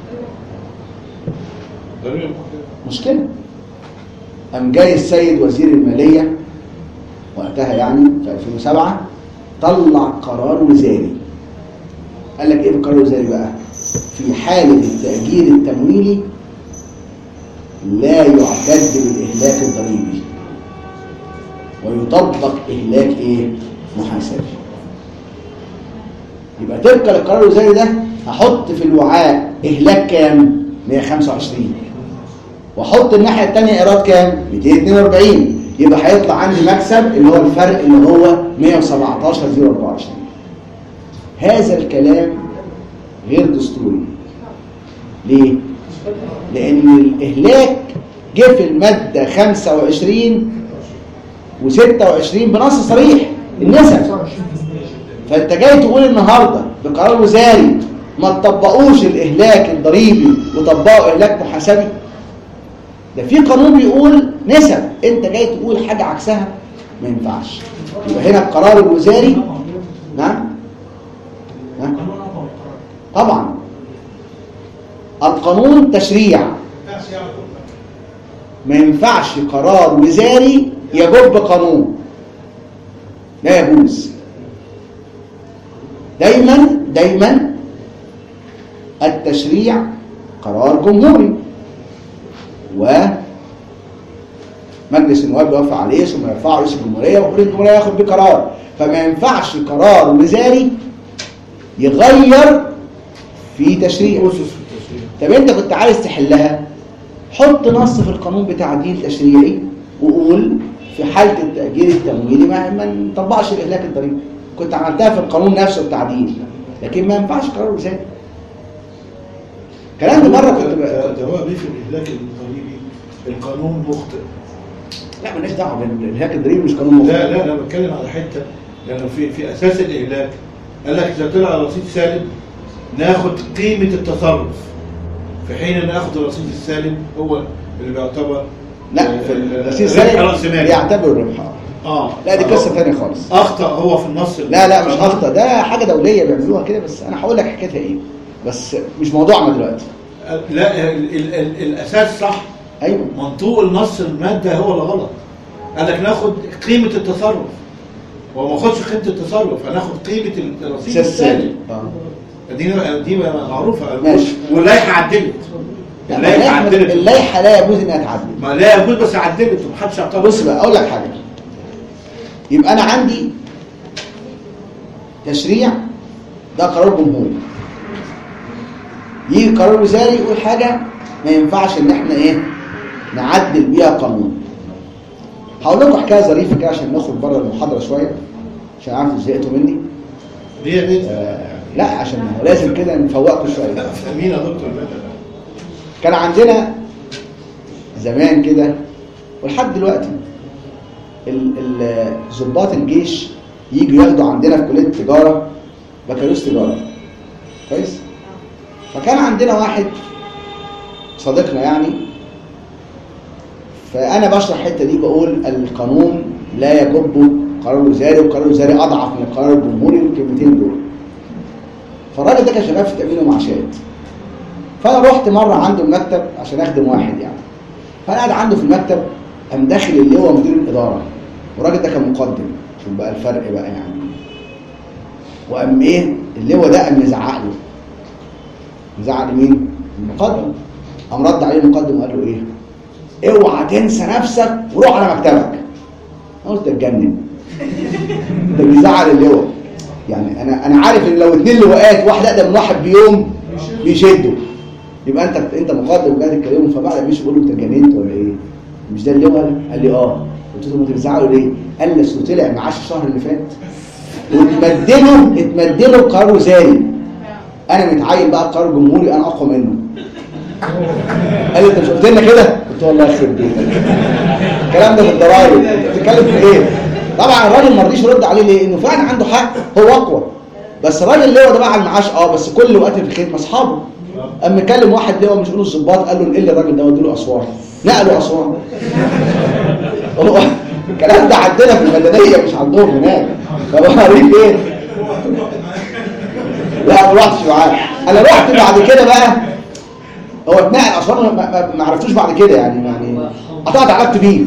مشكلة. قام جاي السيد وزير المالية وقتها يعني في ألفين وسبعة طلع قرار وزاري. قال لك ايه القرار الوزاري بقى؟ في حالة التأجير التمويلي لا يعتد بالإهلاك الضريبي ويطبق إهلاك ايه؟ محاسبي. يبقى طبقا للقرار الوزاري ده هحط في الوعاء إهلاك كام؟ مئة وخمسة وعشرين، واحط الناحيه الثانيه ايراد كام؟ مئتين واثنين وأربعين. يبقى هيطلع عندي مكسب اللي هو الفرق اللي هو مئة وسبعتاشر فاصلة صفر أربعة وعشرين. هذا الكلام غير دستوري. ليه؟ لان الاهلاك جه في الماده خمسة وعشرين وستة وعشرين بنص صريح النسب. فانت جاي تقول النهارده بقرار وزاري ما تطبقوش الاهلاك الضريبي وطبقوا اهلاك محاسبي؟ ده في قانون بيقول نسب، انت جاي تقول حاجه عكسها، ما ينفعش. يبقى هنا القرار الوزاري. نعم نعم طبعا القانون تشريع، ما ينفعش قرار وزاري يجب قانون، لا يجوز. دايما دايما التشريع قرار جمهوري ومجلس النواب بيوافق عليه ثم يرفعه رئيس الجمهوريه ورئيس الجمهوريه ياخد بيه قرار. فما ينفعش قرار وزاري يغير في تشريع. طب انت كنت عايز تحلها، حط نص في القانون بتعديل تشريعي وقول في حاله التاجير التمويلي ما, ما نطبقش الاهلاك الضريبي. كنت عملتها في القانون نفسه التعديل، لكن ما ينفعش قرار وزاري. الكلام ده مره كنت ده هو بيه في الاهلاك الضريبي القانون مخطئ. لا مالناش دعوه بالاهلاك الضريبي، مش قانون مخطئ. لا لا انا بتكلم على حته لانه في في اساس الاهلاك قال لك اذا طلع رصيد سالب ناخد قيمه التصرف، في حين ان اخد الرصيد السالب هو اللي بيعتبر لا في الرصيد السالب بيعتبر الربح. اه لا دي قصه ثانيه خالص. اخطا هو في النص. لا لا مش اخطا، ده حاجه دوليه بيعملوها كده، بس انا هقول لك حكايتها ايه، بس مش موضوعنا دلوقتي. لا ال ال ال الاساس صح. ايوه منطوق النص الماده هو اللي غلط. قال لك ناخد قيمه التصرف، هو ما خدش قيمه التصرف، هناخد قيمه الرصيد السالب. اه دي دي معروفه. ماشي. واللائحه عدلت. اللائحه عدلت. اللائحه لا يجوز انها تعدل. ما لا يجوز بس عدلت ومحدش اعترض. بص بقى اقول لك حاجه. يبقى انا عندي تشريع ده قرار جمهوري، يجي قرار وزاري يقول حاجه ما ينفعش ان احنا ايه نعدل بيها قانون. هقول لكم حكايه ظريفه كده عشان نخرج بره المحاضره شويه، عشان عارف زهقتوا مني. ليه يا بنت؟ آه لا عشان لازم كده نفوقكم شويه. فاهمين يا دكتور؟ كان عندنا زمان كده ولحد دلوقتي ضباط الجيش ييجوا ياخدوا عندنا في كليه التجاره بكالوريوس تجاره. كويس؟ فكان عندنا واحد صديقنا يعني، فانا بشرح الحته دي بقول القانون لا يجب قرار وزاري، والقرار الوزاري اضعف من القرار الجمهوري والكلمتين دول. فالراجل ده كان شغال في تامين ومعاشات، فانا رحت مره عنده المكتب عشان اخدم واحد يعني، فانا قاعد عنده في المكتب، قام داخل اللواء مدير الاداره، والراجل ده كان مقدم، شوف بقى الفرق بقى يعني. وقام ايه اللواء ده قام مزعق له. مزعق لمين؟ المقدم. قام رد عليه المقدم وقال له ايه؟ اوعى تنسى نفسك وروح على مكتبك. انا قلت اتجنن. ده بيزعل اللواء. يعني انا انا عارف ان لو اتنين لواءات واحد اقدم من واحد بيوم بيشدوا، يبقى انت انت مقدم وقاعد تتكلموا، فبعد مش بقول له انت اتجننت ولا ايه؟ مش ده اللواء؟ قال لي اه. قلت له انتوا بتزعلوا ليه؟ قال لي اصل طلع معاش الشهر اللي فات واتمدله اتمدله بقرار وزاري. انا متعين بقى بقرار جمهوري انا اقوى منه. قال لي انت مش قلت لنا كده؟ قلت له الله يخرب بيتك. الكلام ده في الضرايب، انت بتتكلم في ايه؟ طبعا الراجل ما رضيش يرد عليه ليه؟ انه فعلا عنده حق، هو اقوى. بس الراجل اللي هو ده بقى على المعاش اه بس كل وقت في الخدمه اصحابه. اما كلم واحد ليه مش يقولوا الظباط قال له انقل الراجل ده ودوا له اسوان. نقلوا اسوان. هو الكلام ده عندنا في المدنيه مش عندهم هناك. فبوريك ايه؟ لا ما رحتش معاه. انا رحت بعد كده بقى هو اتنقل اسوان ما, ما عرفتوش بعد كده يعني يعني قطعت علاقت بيه.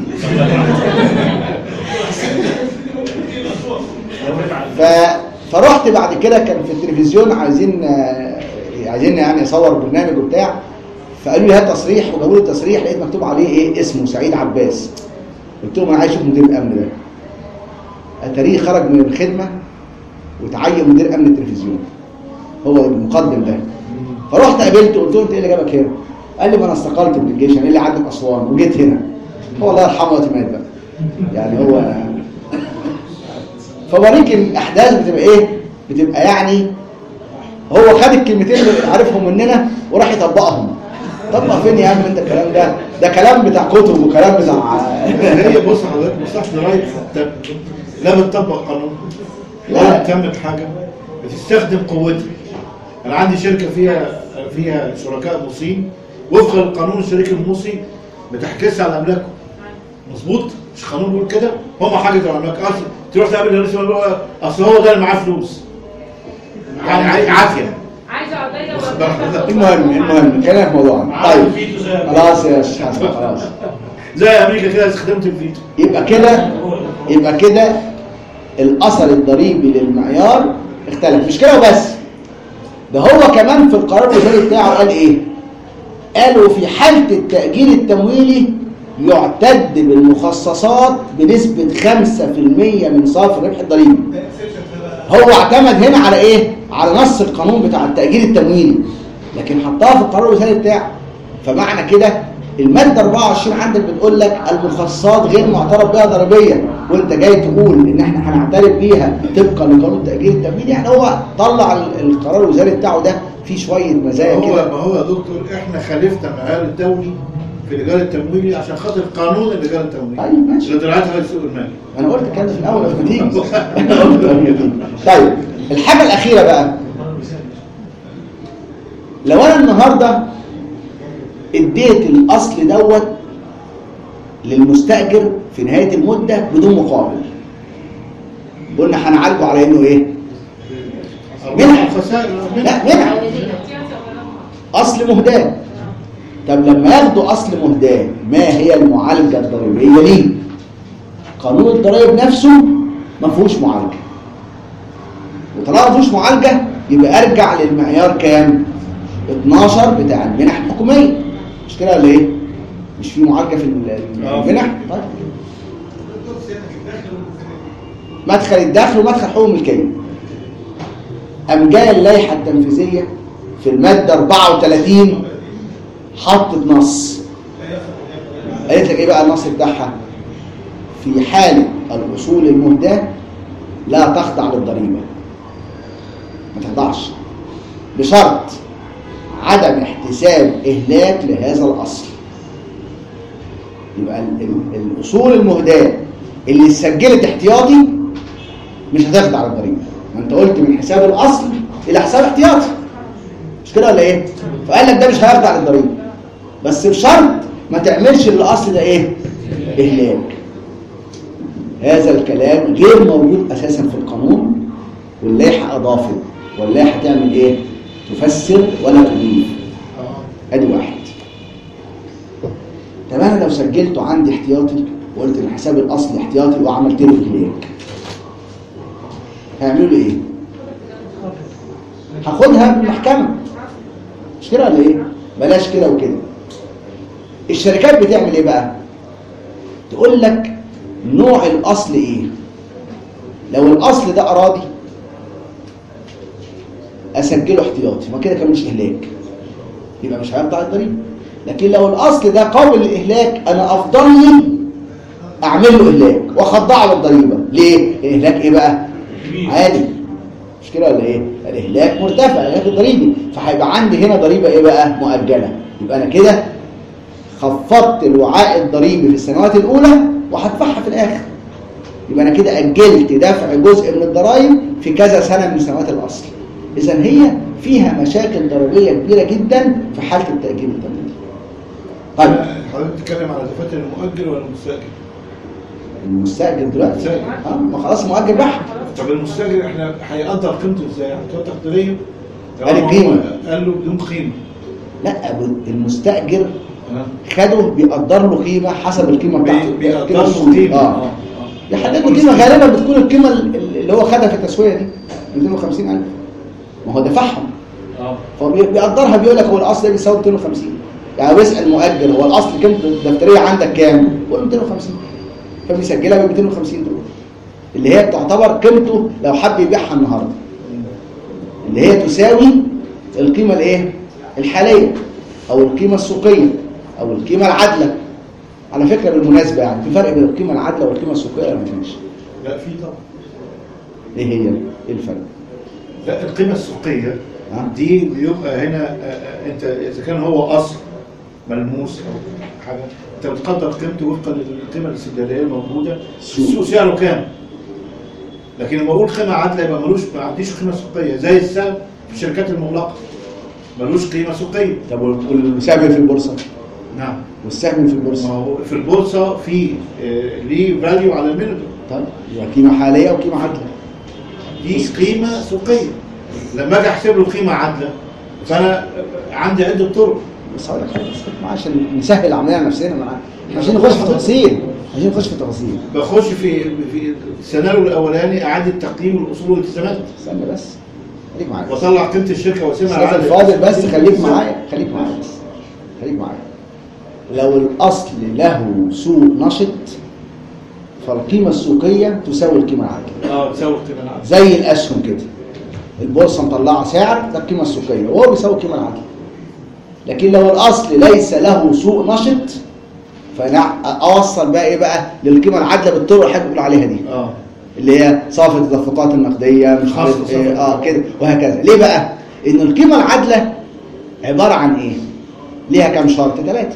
ف فرحت بعد كده كان في التلفزيون عايزين عايزين يعني اصور برنامج وبتاع، فقالوا لي هات تصريح وجابوا لي التصريح لقيت مكتوب عليه ايه اسمه سعيد عباس. قلت لهم انا عايز اشوف مدير الامن ده. اتاريه خرج من الخدمه وتعين مدير امن التلفزيون. هو المقدم ده. فرحت قابلته قلت له انت ايه اللي جابك هنا؟ قال لي ما انا استقلت من الجيش انا اللي عندي في اسوان وجيت هنا. هو الله يرحمه وقت مات بقى. يعني هو فوريك الاحداث بتبقى ايه؟ بتبقى يعني هو خد الكلمتين اللي عارفهم مننا وراح يطبقهم. طبق فين يا عم انت الكلام ده؟ ده كلام بتاع كتب وكلام بتاع هي بص حضرتك مصلحه الضرايب لا بتطبق قانون ولا بتعمل حاجه، بتستخدم قوتها. انا عندي شركه فيها فيها شركاء موصين وفقا للقانون الشريك الموصي بتحكس على املاكه. مظبوط؟ مش قانون بيقول كده؟ هم حاجه على املاك اصل تروح تقابل الرئيس يقول له اصل هو ده اللي معاه فلوس. يعني عافيه. عايزه قضيه المهم المهم كلام في موضوعنا. طيب خلاص يا شيخ حسن خلاص. زي امريكا كده استخدمت الفيتو. يبقى كده يبقى كده الاثر الضريبي للمعيار اختلف. مش كده وبس، ده هو كمان في القرار الوزاري بتاعه قال ايه؟ قالوا في حاله التاجيل التمويلي يعتد بالمخصصات بنسبه خمسة في المية من صافي الربح الضريبي. هو اعتمد هنا على ايه؟ على نص القانون بتاع التأجيل التمويلي، لكن حطها في القرار الوزاري بتاعه. فمعنى كده المادة أربعة وعشرين عندك بتقول لك المخصصات غير معترف بها ضريبيا، وانت جاي تقول ان احنا هنعترف بيها طبقا لقانون التأجيل التمويلي. يعني هو طلع القرار الوزاري بتاعه ده فيه شوية مزايا كده. ما هو يا دكتور احنا خالفنا معيار الدولي في الإيجار التمويلي عشان خاطر قانون الإيجار التمويلي. طيب ماشي. اللي طلعتها رئيس السوق المالي. انا قلت الكلام في الاول قبل ما تيجي. انا قلت قبل ما تيجي. طيب الحاجة الأخيرة بقى، لو أنا النهاردة اديت الأصل دوت للمستأجر في نهاية المدة بدون مقابل، قلنا هنعالجه على إنه إيه؟ منح. لا منح. أصل مهداه. طب لما ياخدوا أصل مهداه ما هي المعالجة الضريبية ليه؟ قانون الضرائب نفسه ما فيهوش معالجة. وطالما ما فيهوش معالجة يبقى ارجع للمعيار كام؟ اتناشر بتاع المنح الحكومية. مش كده ولا ايه؟ مش في معالجة في المنح؟ طيب مدخل الدخل ومدخل حقوق الملكية. قام جايه اللائحة التنفيذية في المادة أربعة وثلاثين حطت نص. قالت لك ايه بقى النص بتاعها؟ في حالة الأصول المهداة لا تخضع للضريبة. ما تخضعش بشرط عدم احتساب إهلاك لهذا الأصل. يبقى الأصول المهداة اللي سجلت احتياطي مش هتخضع للضريبة. ما انت قلت من حساب الأصل إلى حساب احتياطي، مش كده ولا ايه؟ فقال لك ده مش هيخضع للضريبة، بس بشرط ما تعملش الأصل ده ايه؟ إهلاك. هذا الكلام غير موجود أساسا في القانون، واللائحة أضافت. واللائحة تعمل إيه؟ تفسر ولا تضيف. أدي واحد. طب أنا لو سجلته عندي احتياطي وقلت إن حساب الأصل احتياطي وعملت له إهلاك، هيعملوا له إيه؟ هاخدها من المحكمة، مش كده ولا إيه؟ بلاش كده وكده. الشركات بتعمل إيه بقى؟ تقول لك نوع الأصل إيه؟ لو الأصل ده أراضي أسجله احتياطي، ما كده كان مش إهلاك، يبقى مش هيخضع الضريبة. لكن لو الأصل ده قابل للإهلاك أنا أفضل لي اعمل له اهلاك واخضعه للضريبه. ليه؟ الاهلاك ايه بقى؟ عالي، مش كده ولا ايه؟ الاهلاك مرتفع، الاهلاك الضريبي، فهيبقى عندي هنا ضريبه ايه بقى؟ مؤجله. يبقى انا كده خفضت الوعاء الضريبي في السنوات الاولى وهدفعها في الاخر. يبقى انا كده اجلت دفع جزء من الضرائب في كذا سنه من سنوات الاصل. اذا هي فيها مشاكل ضريبيه كبيره جدا في حاله التاجيل الضريبي. طيب حضرتك بتتكلم على دفاتر المؤجل ولا المستاجر؟ المستاجر دلوقتي المستاجر. اه ما خلاص مؤجل بحت. طب المستاجر احنا هيقدر قيمته ازاي؟ هتبقى تقديريه؟ قال القيمة. قال له بدون قيمه. لا، المستاجر ها؟ خده بيقدر له قيمه حسب القيمه بتاعته. بيقدر له قيمه. اه بيحدد له قيمه، غالبا بتكون القيمه اللي هو خدها في التسويه دي مئتين وخمسين ألف، ما هو دفعهم. اه فبيقدرها، بيقول لك هو الاصل ده بيساوي مئتين وخمسين. يعني بيسال المؤجر هو الاصل قيمته الدفتريه عندك كام؟ يقول مئتين وخمسين، فبيسجلها ب مئتين وخمسين دول اللي هي بتعتبر قيمته لو حب يبيعها النهارده، اللي هي تساوي القيمه الايه؟ الحاليه او القيمه السوقيه او القيمه العادله. على فكره بالمناسبه يعني في فرق بين القيمه العادله والقيمه السوقيه ولا ما فيش؟ لا في طبعا. ايه هي؟ ايه الفرق؟ لا القيمه السوقيه ها؟ دي بيبقى هنا آه، آه، انت اذا كان هو اصل ملموس او حاجه انت بتقدر قيمته وفقا للقيمه الاستبداليه الموجوده. السوق سعره كام؟ لكن لما اقول قيمه عادله يبقى ملوش، ما عنديش قيمه سوقيه زي السهم في الشركات المغلقه ملوش قيمه سوقيه. طب والسهم في البورصه؟ نعم. والسهم في ما البورصه؟ هو في البورصه في آه، ليه فاليو على المينيمم. طيب يبقى قيمه حاليه وقيمه عادله. دي قيمه سوقيه. لما اجي احسب له قيمه عادله فانا عندي عده طرق. بس هقول لك حاجه عشان نسهل العمليه على نفسنا معانا، عشان نخش في تفاصيل، عشان نخش في تفاصيل. بخش في في السيناريو الاولاني اعاده تقييم الاصول والالتزامات استنى بس، خليك معايا. واطلع قيمه الشركه واسمها استاذ الفاضل بس خليك معايا، خليك معايا بس، خليك معايا. لو الاصل له سوق نشط فالقيمه السوقيه تساوي القيمه العادله. اه تساوي القيمه العادله. زي الاسهم كده، البورصه مطلعه سعر ده القيمه السوقيه وهو بيساوي القيمه العادله. لكن لو الاصل ليس له سوق نشط فانا اوصل بقى ايه بقى للقيمه العادله بالطرق اللي حضرتك بتقول عليها دي، اه اللي هي صافي التدفقات النقديه مش عارف ايه اه كده وهكذا. ليه بقى؟ ان القيمه العادله عباره عن ايه؟ ليها كام شرط؟ ثلاثه.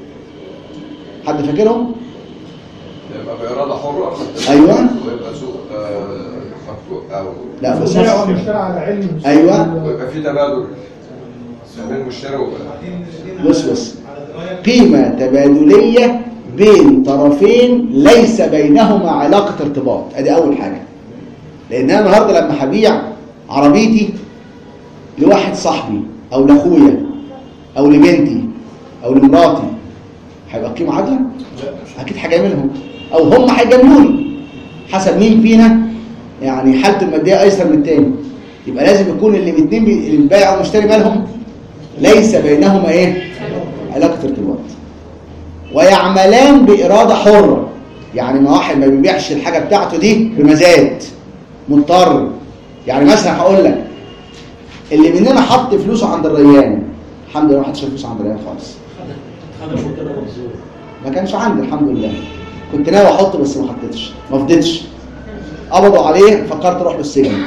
حد فاكرهم؟ يبقى بإرادة حرة. أيوة. ويبقى سوق آه، مفتوح أو لا بس المشتري والمشتري على علم. ايوه ويبقى في تبادل بين المشتري وبين بص بص قيمه تبادليه بين طرفين ليس بينهما علاقه ارتباط. ادي اول حاجه. لان انا النهارده لما هبيع عربيتي لواحد صاحبي او لاخويا او لبنتي او لمراتي هيبقى قيمه عادله؟ اكيد هجاملهم او هم هيجاملوني حسب مين فينا يعني حالته الماديه ايسر من الثاني. يبقى لازم يكون اللي الاثنين البائع والمشتري مالهم ليس بينهما ايه؟ علاقه ارتباط. ويعملان باراده حره. يعني ما واحد ما بيبيعش الحاجه بتاعته دي بمزاج مضطر. يعني مثلا هقول لك اللي مننا حط فلوسه عند الريان، الحمد لله ما حطش فلوسه عند الريان خالص. ما كانش عندي الحمد لله، كنت ناوي احطه بس ما حطيتش، ما فضيتش، قبضوا عليه فكرت اروح للسجن.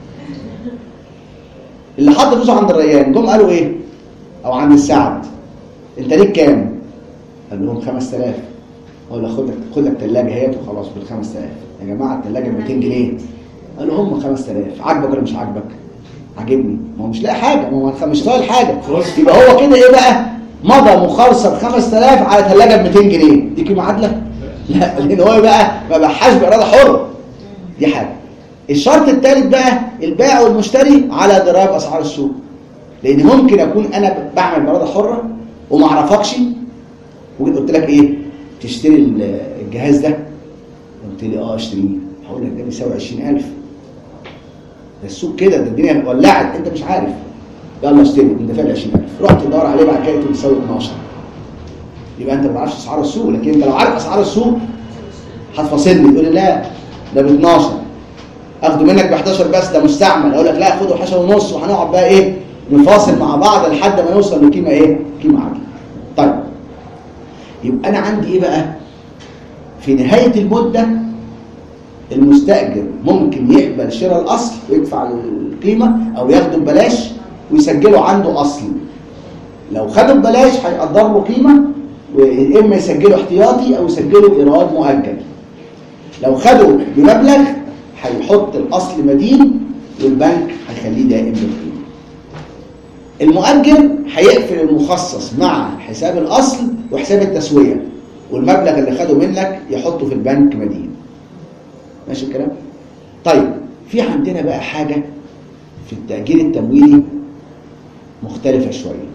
اللي حط فلوسه عند الريان جم قالوا ايه؟ او عند السعد، انت ليك كام؟ قال لهم خمسة آلاف. اقول له خد خد لك ثلاجه هات وخلاص بال خمسة آلاف. يا جماعه الثلاجه ب مئتين جنيه. قالوا هم خمسة آلاف. عاجبك ولا مش عاجبك؟ عاجبني. ما هو مش لاقي حاجه، ما هو مش طايل حاجه. يبقى هو كده ايه بقى؟ مضى مخالصه ب خمسة آلاف على ثلاجه ب مئتين جنيه. دي قيمه عادله؟ لا، لان هو بقى ما باعهاش باراده حره. دي حاجه. الشرط الثالث بقى البائع والمشتري على درايه اسعار السوق. لان ممكن اكون انا بعمل باراده حره وما اعرفكش وجيت قلت لك ايه؟ تشتري الجهاز ده؟ قلت لي اه اشتريه. هقول لك ده بيساوي عشرين ألف. ده السوق كده، ده الدنيا ولعت انت مش عارف. يلا اشتري، انت دافع لي عشرين ألف. رحت تدور عليه بعد كده بيساوي اتناشر. يبقى انت ما تعرفش اسعار السوق، لكن انت لو عارف اسعار السوق هتفاصلني تقول لي لا ده ب اتناشر. اخده منك ب احداشر بس ده مستعمل. اقول لك لا خده حداشر ونص وهنقعد بقى ايه؟ نفاصل مع بعض لحد ما نوصل لقيمه ايه؟ قيمه عادله. طيب يبقى انا عندي ايه بقى؟ في نهاية المدة المستأجر ممكن يقبل شراء الأصل ويدفع القيمة أو ياخده ببلاش ويسجله عنده أصل. لو خده ببلاش هيقدر له قيمة، وإما يسجله احتياطي أو يسجله إيراد مؤجل. لو خده بمبلغ هيحط الأصل مدين والبنك هيخليه دائم بالقيمة. المؤجر هيقفل المخصص مع حساب الأصل وحساب التسوية، والمبلغ اللي خده منك يحطه في البنك مدين. ماشي الكلام؟ طيب في عندنا بقى حاجة في التأجير التمويلي مختلفة شوية.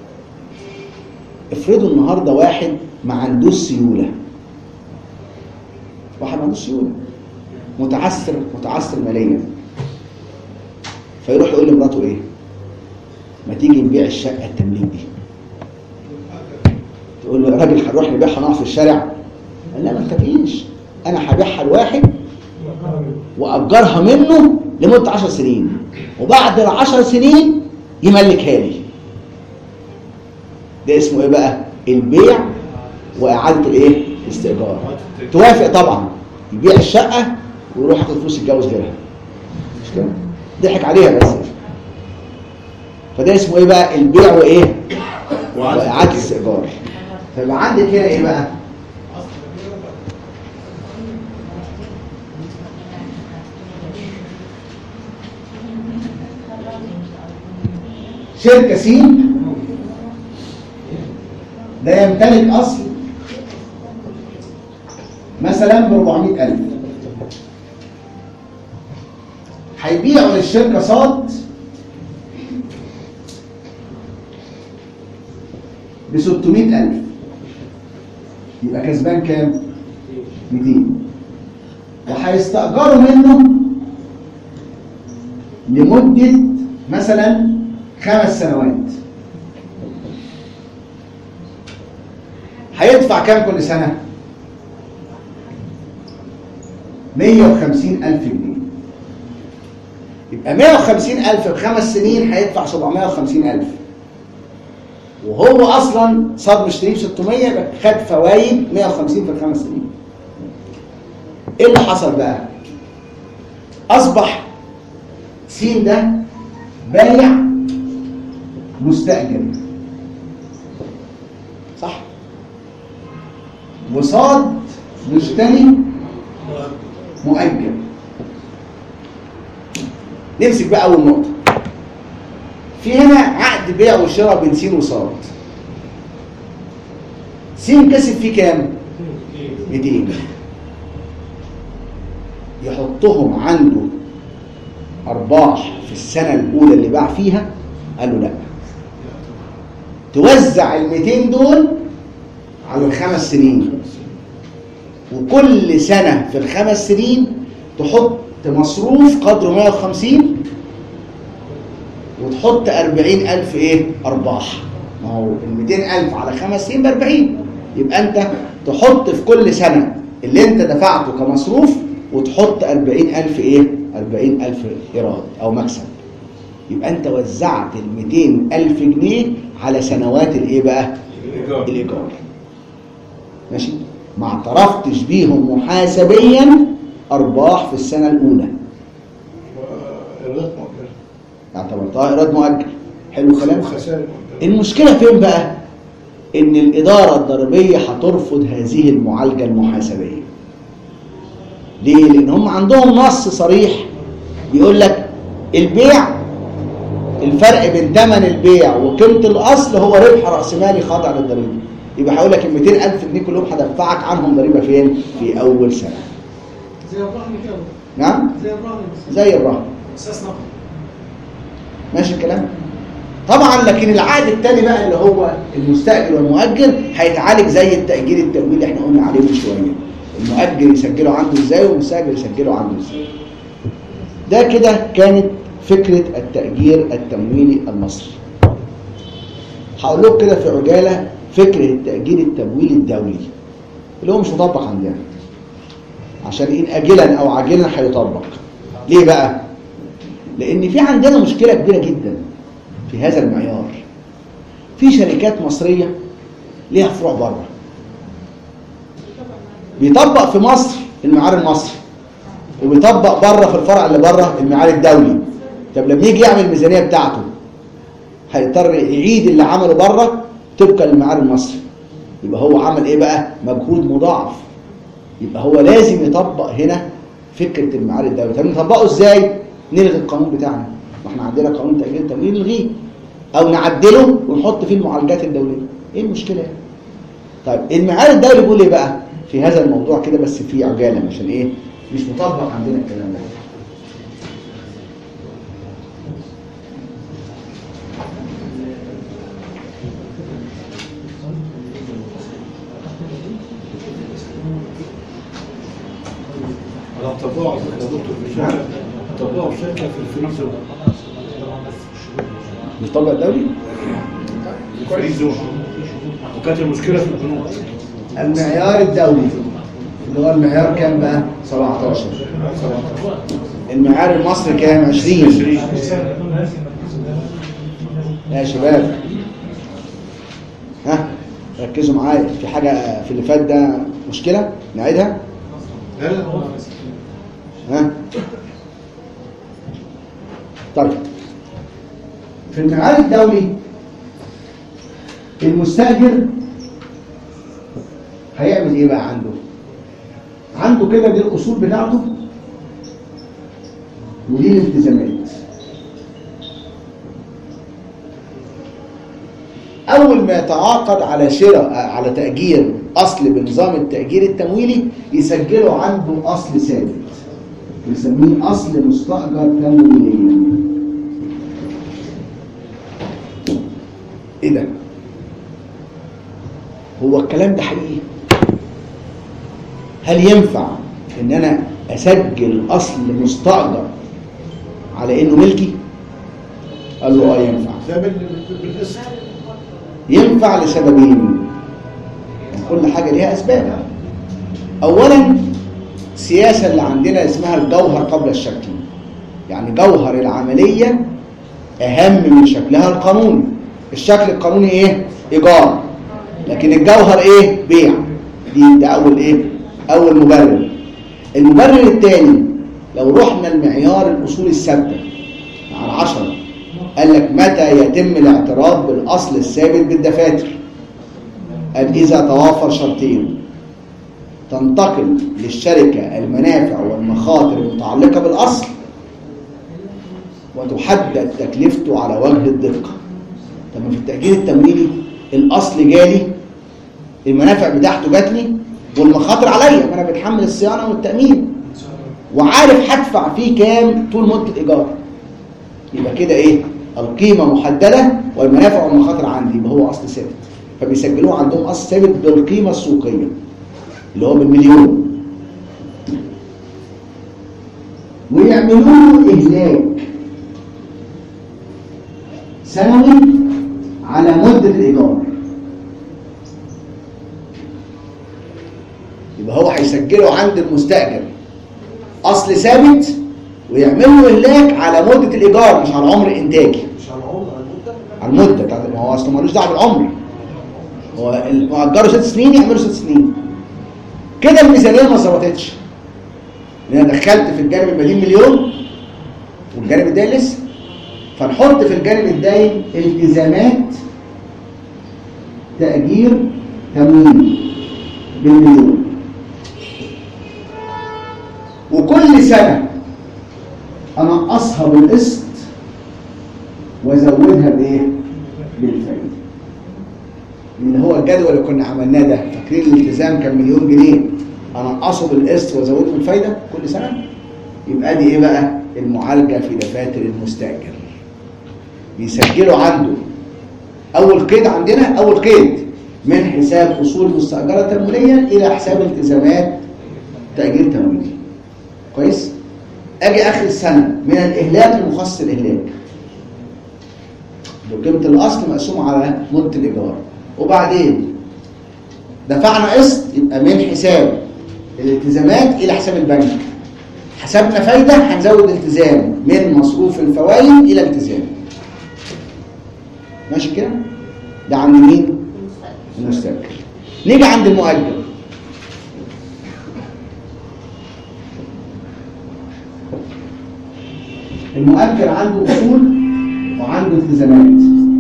افرضوا النهاردة واحد ما عندوش سيولة، واحد ما عندوش سيولة، متعسر متعسر ماليا، فيروح يقول لمراته ايه؟ ما تيجي نبيع الشقة التمليك دي. تقول له يا راجل هنروح نبيعها نقف في الشارع؟ قال لا ما تخافيش، انا هبيعها لواحد واجرها منه لمده عشر سنين، وبعد العشر سنين يملكها لي. ده اسمه ايه بقى؟ البيع واعاده الايه؟ الاستئجار. توافق طبعا، يبيع الشقه ويروح ياخد فلوس يتجوز غيرها. مش كده؟ ضحك عليها بس. فده اسمه ايه بقى؟ البيع وايه؟ واعاده الاستئجار. فيبقى عندك هنا ايه بقى؟ شركة سين ده يمتلك أصل مثلا ب أربعمائة ألف، هيبيعوا للشركة صاد ب ستمائة ألف، يبقى كسبان كام؟ مئتين. وهيستأجروا منه لمدة مثلا خمس سنوات. هيدفع كام كل سنة؟ مئة وخمسين ألف جنيه. يبقى مئة وخمسين ألف بخمس سنين هيدفع سبعمائة وخمسين ألف، وهو أصلا صاد مشتريه ب ستمائة، يبقى خد فوايد مئة وخمسين في الخمس سنين. إيه اللي حصل بقى؟ أصبح سين ده بايع مستأجر، صح؟ وصاد مشتري مؤجر. نمسك بقى أول نقطة. في هنا عقد بيع وشراء بين سين وصاد. سين كسب فيه كام؟ مئتين. يحطهم عنده أرباح في السنة الأولى اللي باع فيها؟ قالوا لا، توزع ال مئتين دول على الخمس سنين، وكل سنة في الخمس سنين تحط مصروف قدره مئة وخمسين وتحط أربعين ألف ايه؟ أرباح. ما هو ال مئتين ألف على خمس سنين ب أربعين، يبقى أنت تحط في كل سنة اللي أنت دفعته كمصروف وتحط أربعين ألف ايه؟ أربعين ألف إيراد أو مكسب. يبقى أنت وزعت ال مئتين ألف جنيه على سنوات الايه بقى؟ الإيجار. الإيجار. ماشي؟ ما اعترفتش بيهم محاسبيا أرباح في السنة الأولى. إيرادات مؤجلة. اعتبرتها إيراد مؤجل. حلو كلام؟ خسائر. المشكلة فين بقى؟ إن الإدارة الضريبية هترفض هذه المعالجة المحاسبية. ليه؟ لأن هم عندهم نص صريح بيقول لك البيع، الفرق بين ثمن البيع وقيمة الأصل هو ربح رأس مالي خاضع للضريبة. يبقى هقول لك ال مئتين ألف جنيه كلهم هدفعك عنهم ضريبة فين؟ في أول سنة. زي الرهن كده. نعم؟ زي الرهن. زي الرهن. اساس نقد. ماشي الكلام؟ طبعا لكن العقد الثاني بقى اللي هو المستأجر والمؤجر هيتعالج زي التأجير التمويلي اللي احنا قلنا عليه من شوية. المؤجر يسجله عنده ازاي والمستأجر يسجله عنده ازاي. ده كده كانت فكرة التأجير التمويلي المصري. هقول لكم كده في عجالة فكرة التأجير التمويلي الدولي اللي هو مش مطبق عندنا، عشان إن أجلا أو عاجلا هيطبق. ليه بقى؟ لأن في عندنا مشكلة كبيرة جدا في هذا المعيار. في شركات مصرية ليها فروع بره، بيطبق في مصر المعيار المصري وبيطبق بره في الفرع اللي بره المعيار الدولي. طب لما يجي يعمل الميزانيه بتاعته هيضطر يعيد اللي عمله بره طبقا للمعيار المصري. يبقى هو عمل ايه بقى؟ مجهود مضاعف. يبقى هو لازم يطبق هنا فكره المعيار الدولي. طب نطبقه ازاي؟ نلغي القانون بتاعنا، ما احنا عندنا قانون تأجير التمويل نلغيه او نعدله ونحط فيه المعالجات الدوليه. ايه المشكله يعني؟ طيب المعيار الدولي بيقول ايه بقى في هذا الموضوع كده بس في عجاله عشان ايه مش مطبق عندنا الكلام ده. على طباعه يا دكتور في شركه طباعه في شركه في الفريزون. مطبق دولي؟ الفريزون وكانت المشكله في البنوك. المعيار الدولي اللي هو المعيار كام بقى؟ سبعتاشر. المعيار المصري كام؟ عشرين. يا شباب ها ركزوا معايا، في حاجه في اللي فات ده مشكله نعيدها؟ لا لا ها طيب في المعيار الدولي المستأجر هيعمل ايه بقى عنده؟ عنده كده دي الاصول بتاعته ودي الالتزامات. اول ما يتعاقد على شراء على تأجير اصل بنظام التأجير التمويلي يسجله عنده اصل ثابت يسميه اصل مستأجر تمويليا. ايه ده؟ هو الكلام ده حقيقي؟ هل ينفع ان انا اسجل اصل مستأجر على انه ملكي؟ قال له اه ينفع. ده بالقسط. ينفع لسببين، كل حاجه ليها اسباب. اولا السياسه اللي عندنا اسمها الجوهر قبل الشكل، يعني جوهر العمليه اهم من شكلها القانوني. الشكل القانوني ايه؟ ايجار، لكن الجوهر ايه؟ بيع. دي ده اول ايه؟ اول مبرر. المبرر الثاني لو رحنا المعيار الاصول الثابته على عشرة قال لك متى يتم الاعتراف بالاصل الثابت بالدفاتر؟ قال اذا توافر شرطين: تنتقل للشركه المنافع والمخاطر المتعلقه بالاصل، وتحدد تكلفته على وجه الدقه. طب في التأجير التمويلي الاصل جالي، المنافع بتاعته جات لي، والمخاطر عليا، ما انا بتحمل الصيانه والتامين وعارف هدفع فيه كام طول مده الايجار. يبقى كده ايه؟ القيمه محدده والمنافع والمخاطر عندي، يبقى هو اصل ثابت. فبيسجلوه عندهم اصل ثابت بالقيمه السوقيه اللي هو بالمليون، ويعملوا له اهلاك سنوي على مده الايجار. يبقى هو هيسجله عند المستأجر اصل ثابت ويعمل له اهلاك على مده الايجار، مش على عمر الانتاجي، مش على العمر، على المده. على المده بتاعت، ما هو اصلا مالوش دعوه بالعمر. هو مؤجره ست سنين يعملوا ست سنين. كده الميزانيه ما ظبطتش، لان انا دخلت في الجانب المدين مليون والجانب الداين لسه، فنحط في الجانب الداين التزامات تأجير تمويل بالمليون، وكل سنة أنقصها بالقسط وأزودها بإيه؟ بالفايدة. اللي هو الجدول اللي كنا عملناه ده، فاكرين الالتزام كان مليون جنيه، أنقصه بالقسط وأزوده بالفايدة كل سنة. يبقى دي إيه بقى؟ المعالجة في دفاتر المستأجر. بيسجلوا عنده أول قيد عندنا، أول قيد من حساب أصول مستأجرة تمويليا إلى حساب التزامات تأجير تمويلي. كويس؟ أجي آخر السنة من الإهلاك المخصص الإهلاك، قيمة الأصل مقسوم على مدة الإيجار، وبعدين دفعنا قسط يبقى من حساب الالتزامات إلى حساب البنك. حسبنا فايدة هنزود التزام من مصروف الفوائد إلى التزام. ماشي كده؟ ده عند مين؟ المستأجر. نيجي عند المؤجر. المؤجر عنده اصول وعنده التزامات.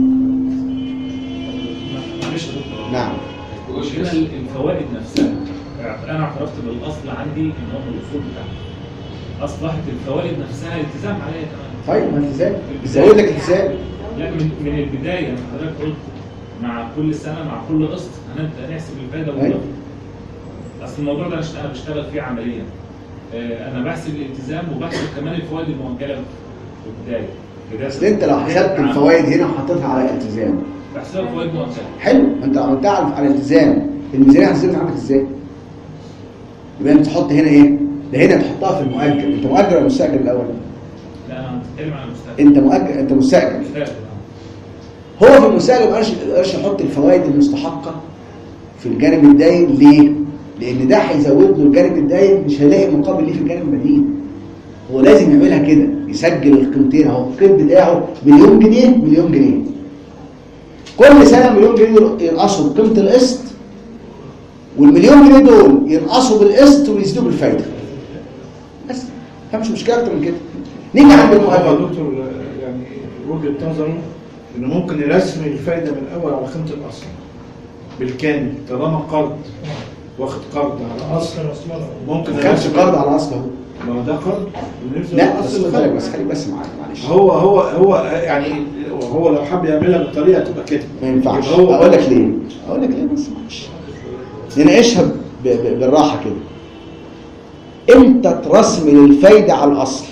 معلش يا دكتور. نعم. هنا الفوائد نفسها انا اعترفت بالاصل عندي ان هو الاصول بتاعتي، اصبحت الفوائد نفسها التزام عليا كمان. طيب ما التزام بيزود لك التزام. لا من من البدايه من حضرتك قلت مع كل سنه مع كل قسط هنبدا نحسب الفائده والضرر. اصل الموضوع ده انا بشتغل فيه عمليا. انا بحسب الالتزام وبحسب كمان الفوائد المؤجله في البدايه. بس انت لو حسبت الفوائد هنا وحطيتها على الالتزام بحسبها فوائد مؤجله. حلو، انت لو عملتها على الالتزام الميزانيه هتثبت عندك ازاي؟ يبقى انت تحط هنا ايه؟ ده هنا تحطها في المؤجل. انت مؤجل ولا مستاجر الاول؟ لا انا بتكلم عن المستاجر. انت مؤجل، انت مستاجر. هو في المستاجر ما يقدرش يحط الفوائد المستحقه في الجانب الداين. ليه؟ لان ده هيزود له الجانب الداين، مش هيلاقي مقابل ليه في الجانب المدين. هو لازم يعملها كده، يسجل القيمتين اهو، القيم بتاعه مليون جنيه مليون جنيه. كل سنه مليون جنيه ينقصوا بقيمه القسط، والمليون جنيه دول ينقصوا بالقسط ويزيدوا بالفايده. بس مش مشكله اكتر من كده. نيجي عند المؤجل. هو دكتور يعني وجهه نظره انه ممكن يرسم الفايده من الاول على قيمه الاصل بالكامل طالما قرض واخد قرض على اصل ممكن ما خدش قرض على اصل. اهو ما هو ده قرض. لا بس خليك بس خليك بس معاك معلش. هو هو هو يعني هو لو حب يعملها بالطريقه تبقى كده ما ينفعش. اقول لك ليه؟ اقول لك ليه بس معلش. نناقشها بالراحه كده. امتى ترسم الفايده على الاصل؟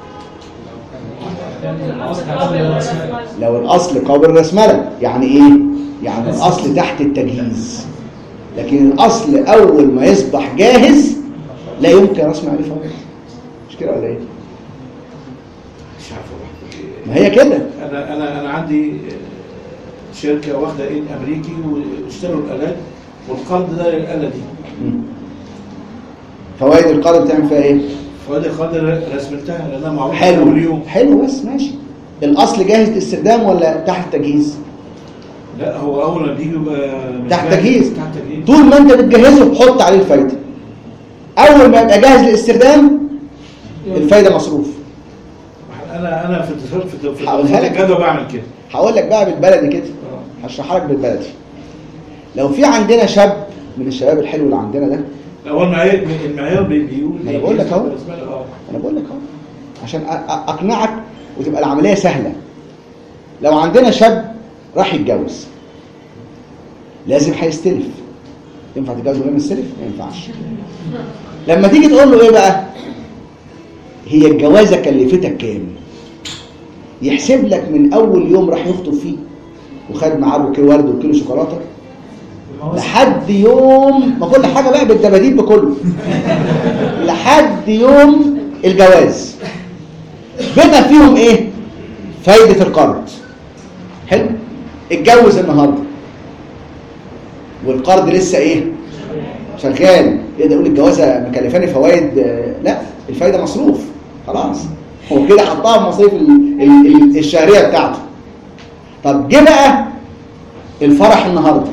لو الاصل قابل للرسمله. يعني ايه؟ يعني الاصل تحت التجهيز، لكن الاصل اول ما يصبح جاهز لا يمكن رسم عليه فوائد. مش كده ولا ايه؟ مش عارف ما هي كده. انا انا انا عندي شركه واخده ايد امريكي واشتروا الالات والقرض ده للاله دي. مم. فوائد القرض بتعمل فيها ايه؟ فوائد القرض رسمتها لانها معروفه. حلو حلو بس ماشي. الاصل جاهز للاستخدام ولا تحت التجهيز؟ لا هو اول ما بيجي يبقى تحت تجهيز. تحت تجهيز. طول ما انت بتجهزه حط عليه الفايده. اول ما يبقى جاهز للاستخدام الفايده مصروف. انا انا في في في هقولها لك الجدول بعمل كده. هقول لك بقى بالبلدي كده. هشرحها لك بالبلدي. لو في عندنا شاب من الشباب الحلو اللي عندنا ده، هو المعيار المعيار بيقول انا بقول لك اهو انا بقول لك اهو عشان اقنعك وتبقى العمليه سهله. لو عندنا شاب راح يتجوز لازم هيستلف. ينفع تتجوز من غير ما يستلف؟ ما ينفعش. لما تيجي تقول له ايه بقى؟ هي الجوازه كلفتك كام؟ يحسب لك من اول يوم راح يخطب فيه وخد معاه بوكيه ورد وكيلو شوكولاته لحد يوم ما كل حاجه بقى بالدباديب بكله لحد يوم الجواز. بما فيهم ايه؟ فايده القرض. حلو. اتجوز النهارده والقرض لسه ايه؟ شغال. يقدر يقول الجوازه مكلفاني فوائد؟ لا، الفايده مصروف خلاص. هو كده حطها في مصاريف الشهريه بتاعته. طب جه بقى الفرح النهارده،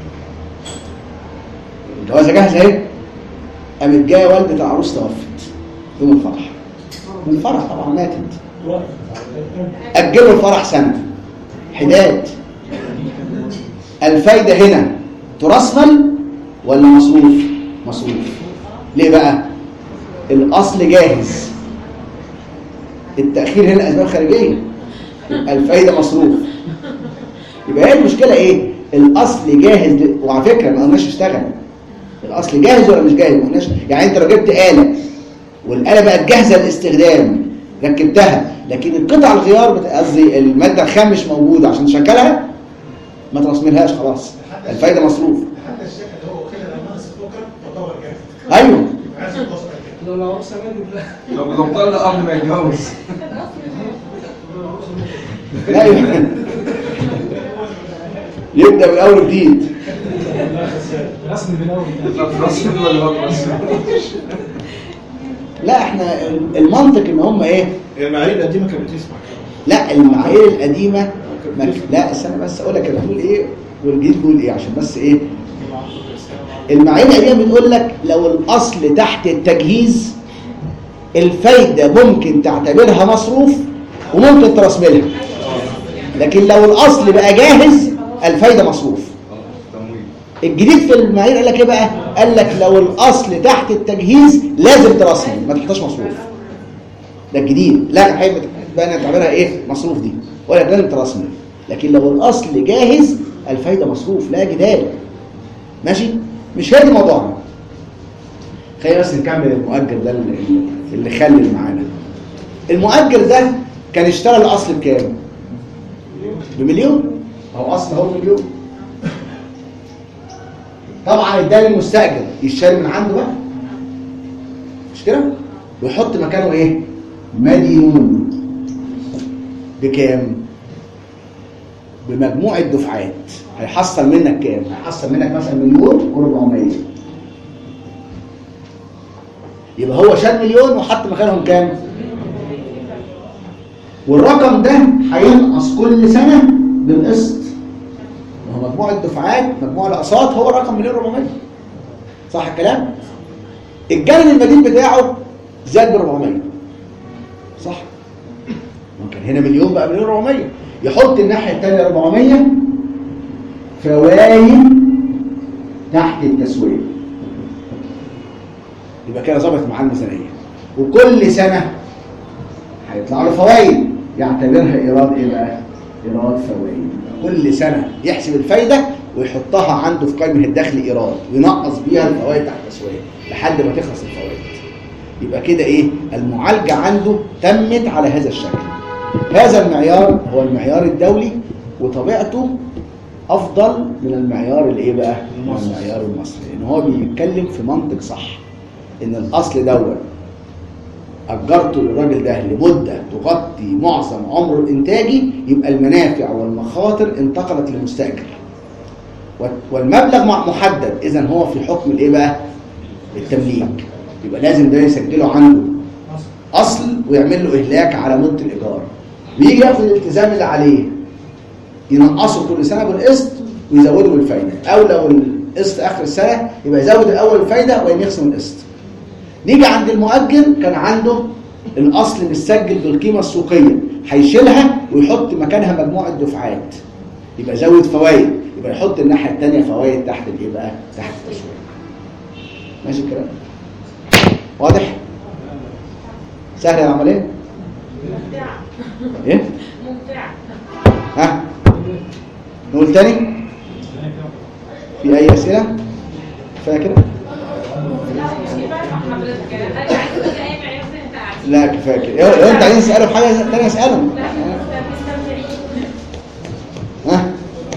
الجوازه جاهزه اهي، قامت جايه والده العروس توفت يوم الفرح. الفرح طبعا ماتت. اجلوا الفرح سنه. حداد. الفايده هنا ترسمل ولا مصروف؟ مصروف. ليه بقى؟ الاصل جاهز. التاخير هنا اسباب خارجيه. الفايده مصروف. يبقى هي المشكله ايه؟ الاصل جاهز ل... وعلى فكره ما قلناش اشتغل. الاصل جاهز ولا مش جاهز؟ ما قلناش. يعني انت لو جبت اله والاله بقت جاهزه للاستخدام ركبتها، لكن القطع الغيار قصدي الماده الخام مش موجوده عشان تشغلها، ما ترسملهاش خلاص. الفايده مصروف. حتى الشركه اللي هو واخدها لما نسيت بكره تعتبر جاهزه. ايوه. عايز توصل كده. لو لو عروسه ماتت لو بنفضل قبل ما يتجوز. لا يبدا من اول جديد. رسم من اول. لا ترسم ولا ما ترسم. لا احنا المنطق ان هم ايه؟ المعايير القديمه كانت بتسمع. لا المعايير القديمه مك... لا استنى بس اقول لك انا بقول ايه والجديد بيقول ايه عشان بس ايه. المعايير القديمه بتقول لك لو الاصل تحت التجهيز الفايده ممكن تعتبرها مصروف وممكن ترسملها. لكن لو الاصل بقى جاهز الفايده مصروف. الجديد في المعايير قال لك ايه بقى؟ قال لك لو الاصل تحت التجهيز لازم ترسمل، ما تحطهاش مصروف. ده الجديد. لا الحقيقه بقى نعتبرها ايه؟ مصروف دي، ولا لازم ترسمل. لكن لو الاصل جاهز الفايده مصروف، لا جدال. ماشي؟ مش هي دي موضوعنا. خلينا بس نكمل المؤجر ده اللي, اللي خلي معانا. المؤجر ده كان اشترى الاصل بكام؟ بمليون. هو اصل هو مليون. طبعا اداني المستاجر يشتري من عنده بقى، مش كده؟ ويحط مكانه ايه؟ مليون. بكام؟ بمجموع الدفعات. هيحصل منك كام؟ هيحصل منك مثلا مليون واربعمية. يبقى هو شال مليون وحط مكانهم كام؟ والرقم ده هينقص كل سنه بالقسط. هو مجموع الدفعات، مجموع الاقساط هو رقم مليون واربعمية. صح الكلام؟ الجانب المدين بتاعه زاد ب اربعمية. صح؟ ممكن هنا مليون بقى مليون واربعمية. يحط الناحيه الثانيه اربعمية فوايد تحت التسويه. يبقى كده ظبطت معاه الميزانيه. وكل سنه هيطلع له فوائد يعتبرها ايراد ايه بقى؟ ايراد فوائد. كل سنه يحسب الفايده ويحطها عنده في قائمه الدخل ايراد وينقص بيها الفوائد تحت التسويه لحد ما تخلص الفوائد. يبقى كده ايه؟ المعالجه عنده تمت على هذا الشكل. هذا المعيار هو المعيار الدولي وطبيعته افضل من المعيار الايه بقى؟ المعيار المصري، لان هو بيتكلم في منطق صح. ان الاصل دوت اجرته للراجل ده لمده تغطي معظم عمره الانتاجي، يبقى المنافع والمخاطر انتقلت للمستاجر والمبلغ محدد. اذا هو في حكم الايه بقى؟ التمليك. يبقى لازم ده يسجله عنده اصل ويعمل له اهلاك على مده الايجار، ويجي ياخد الالتزام اللي عليه ينقصه كل سنه بالقسط ويزوده بالفايده، او لو القسط اخر السنه يبقى يزود الاول الفايده وين يخصم القسط. نيجي عند المؤجر كان عنده الاصل متسجل بالقيمه السوقيه، هيشيلها ويحط مكانها مجموع الدفعات، يبقى زود فوائد، يبقى يحط الناحيه الثانيه فوائد تحت الايه بقى؟ تحت التسويه. ماشي الكلام؟ واضح؟ سهله العمليه؟ ممتعه. ايه؟ ممتعه. ها؟ نقول تاني؟ في اي اسئله؟ كفايه كده؟ لا كفايه كده. لو انت عايزين تسالوا في حاجه ثانيه اسالهم. ها؟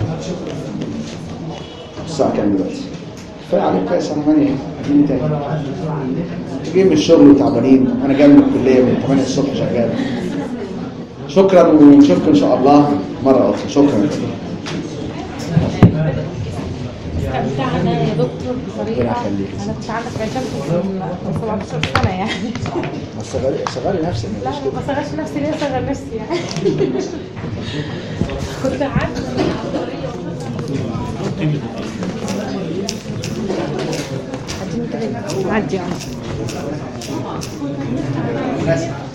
الساعه كام دلوقتي؟ كفايه عليك كفايه الساعه ثمانية. اديني تاني. جاي من الشغل وتعبانين، انا جاي من الكليه من ثمانية الصبح شغال. شكرا ونشوفكم ان شاء الله مره اخرى. شكرا. استمتعنا يا دكتور بطريقه. ربنا يخليك. انا كنت عندك عشان من سبعتاشر سنه يعني. ما تشغلي شغلي نفسك. لا ما بشغلش نفسي، ليه اشغل نفسي يعني؟ كنت عارفه عدي عدي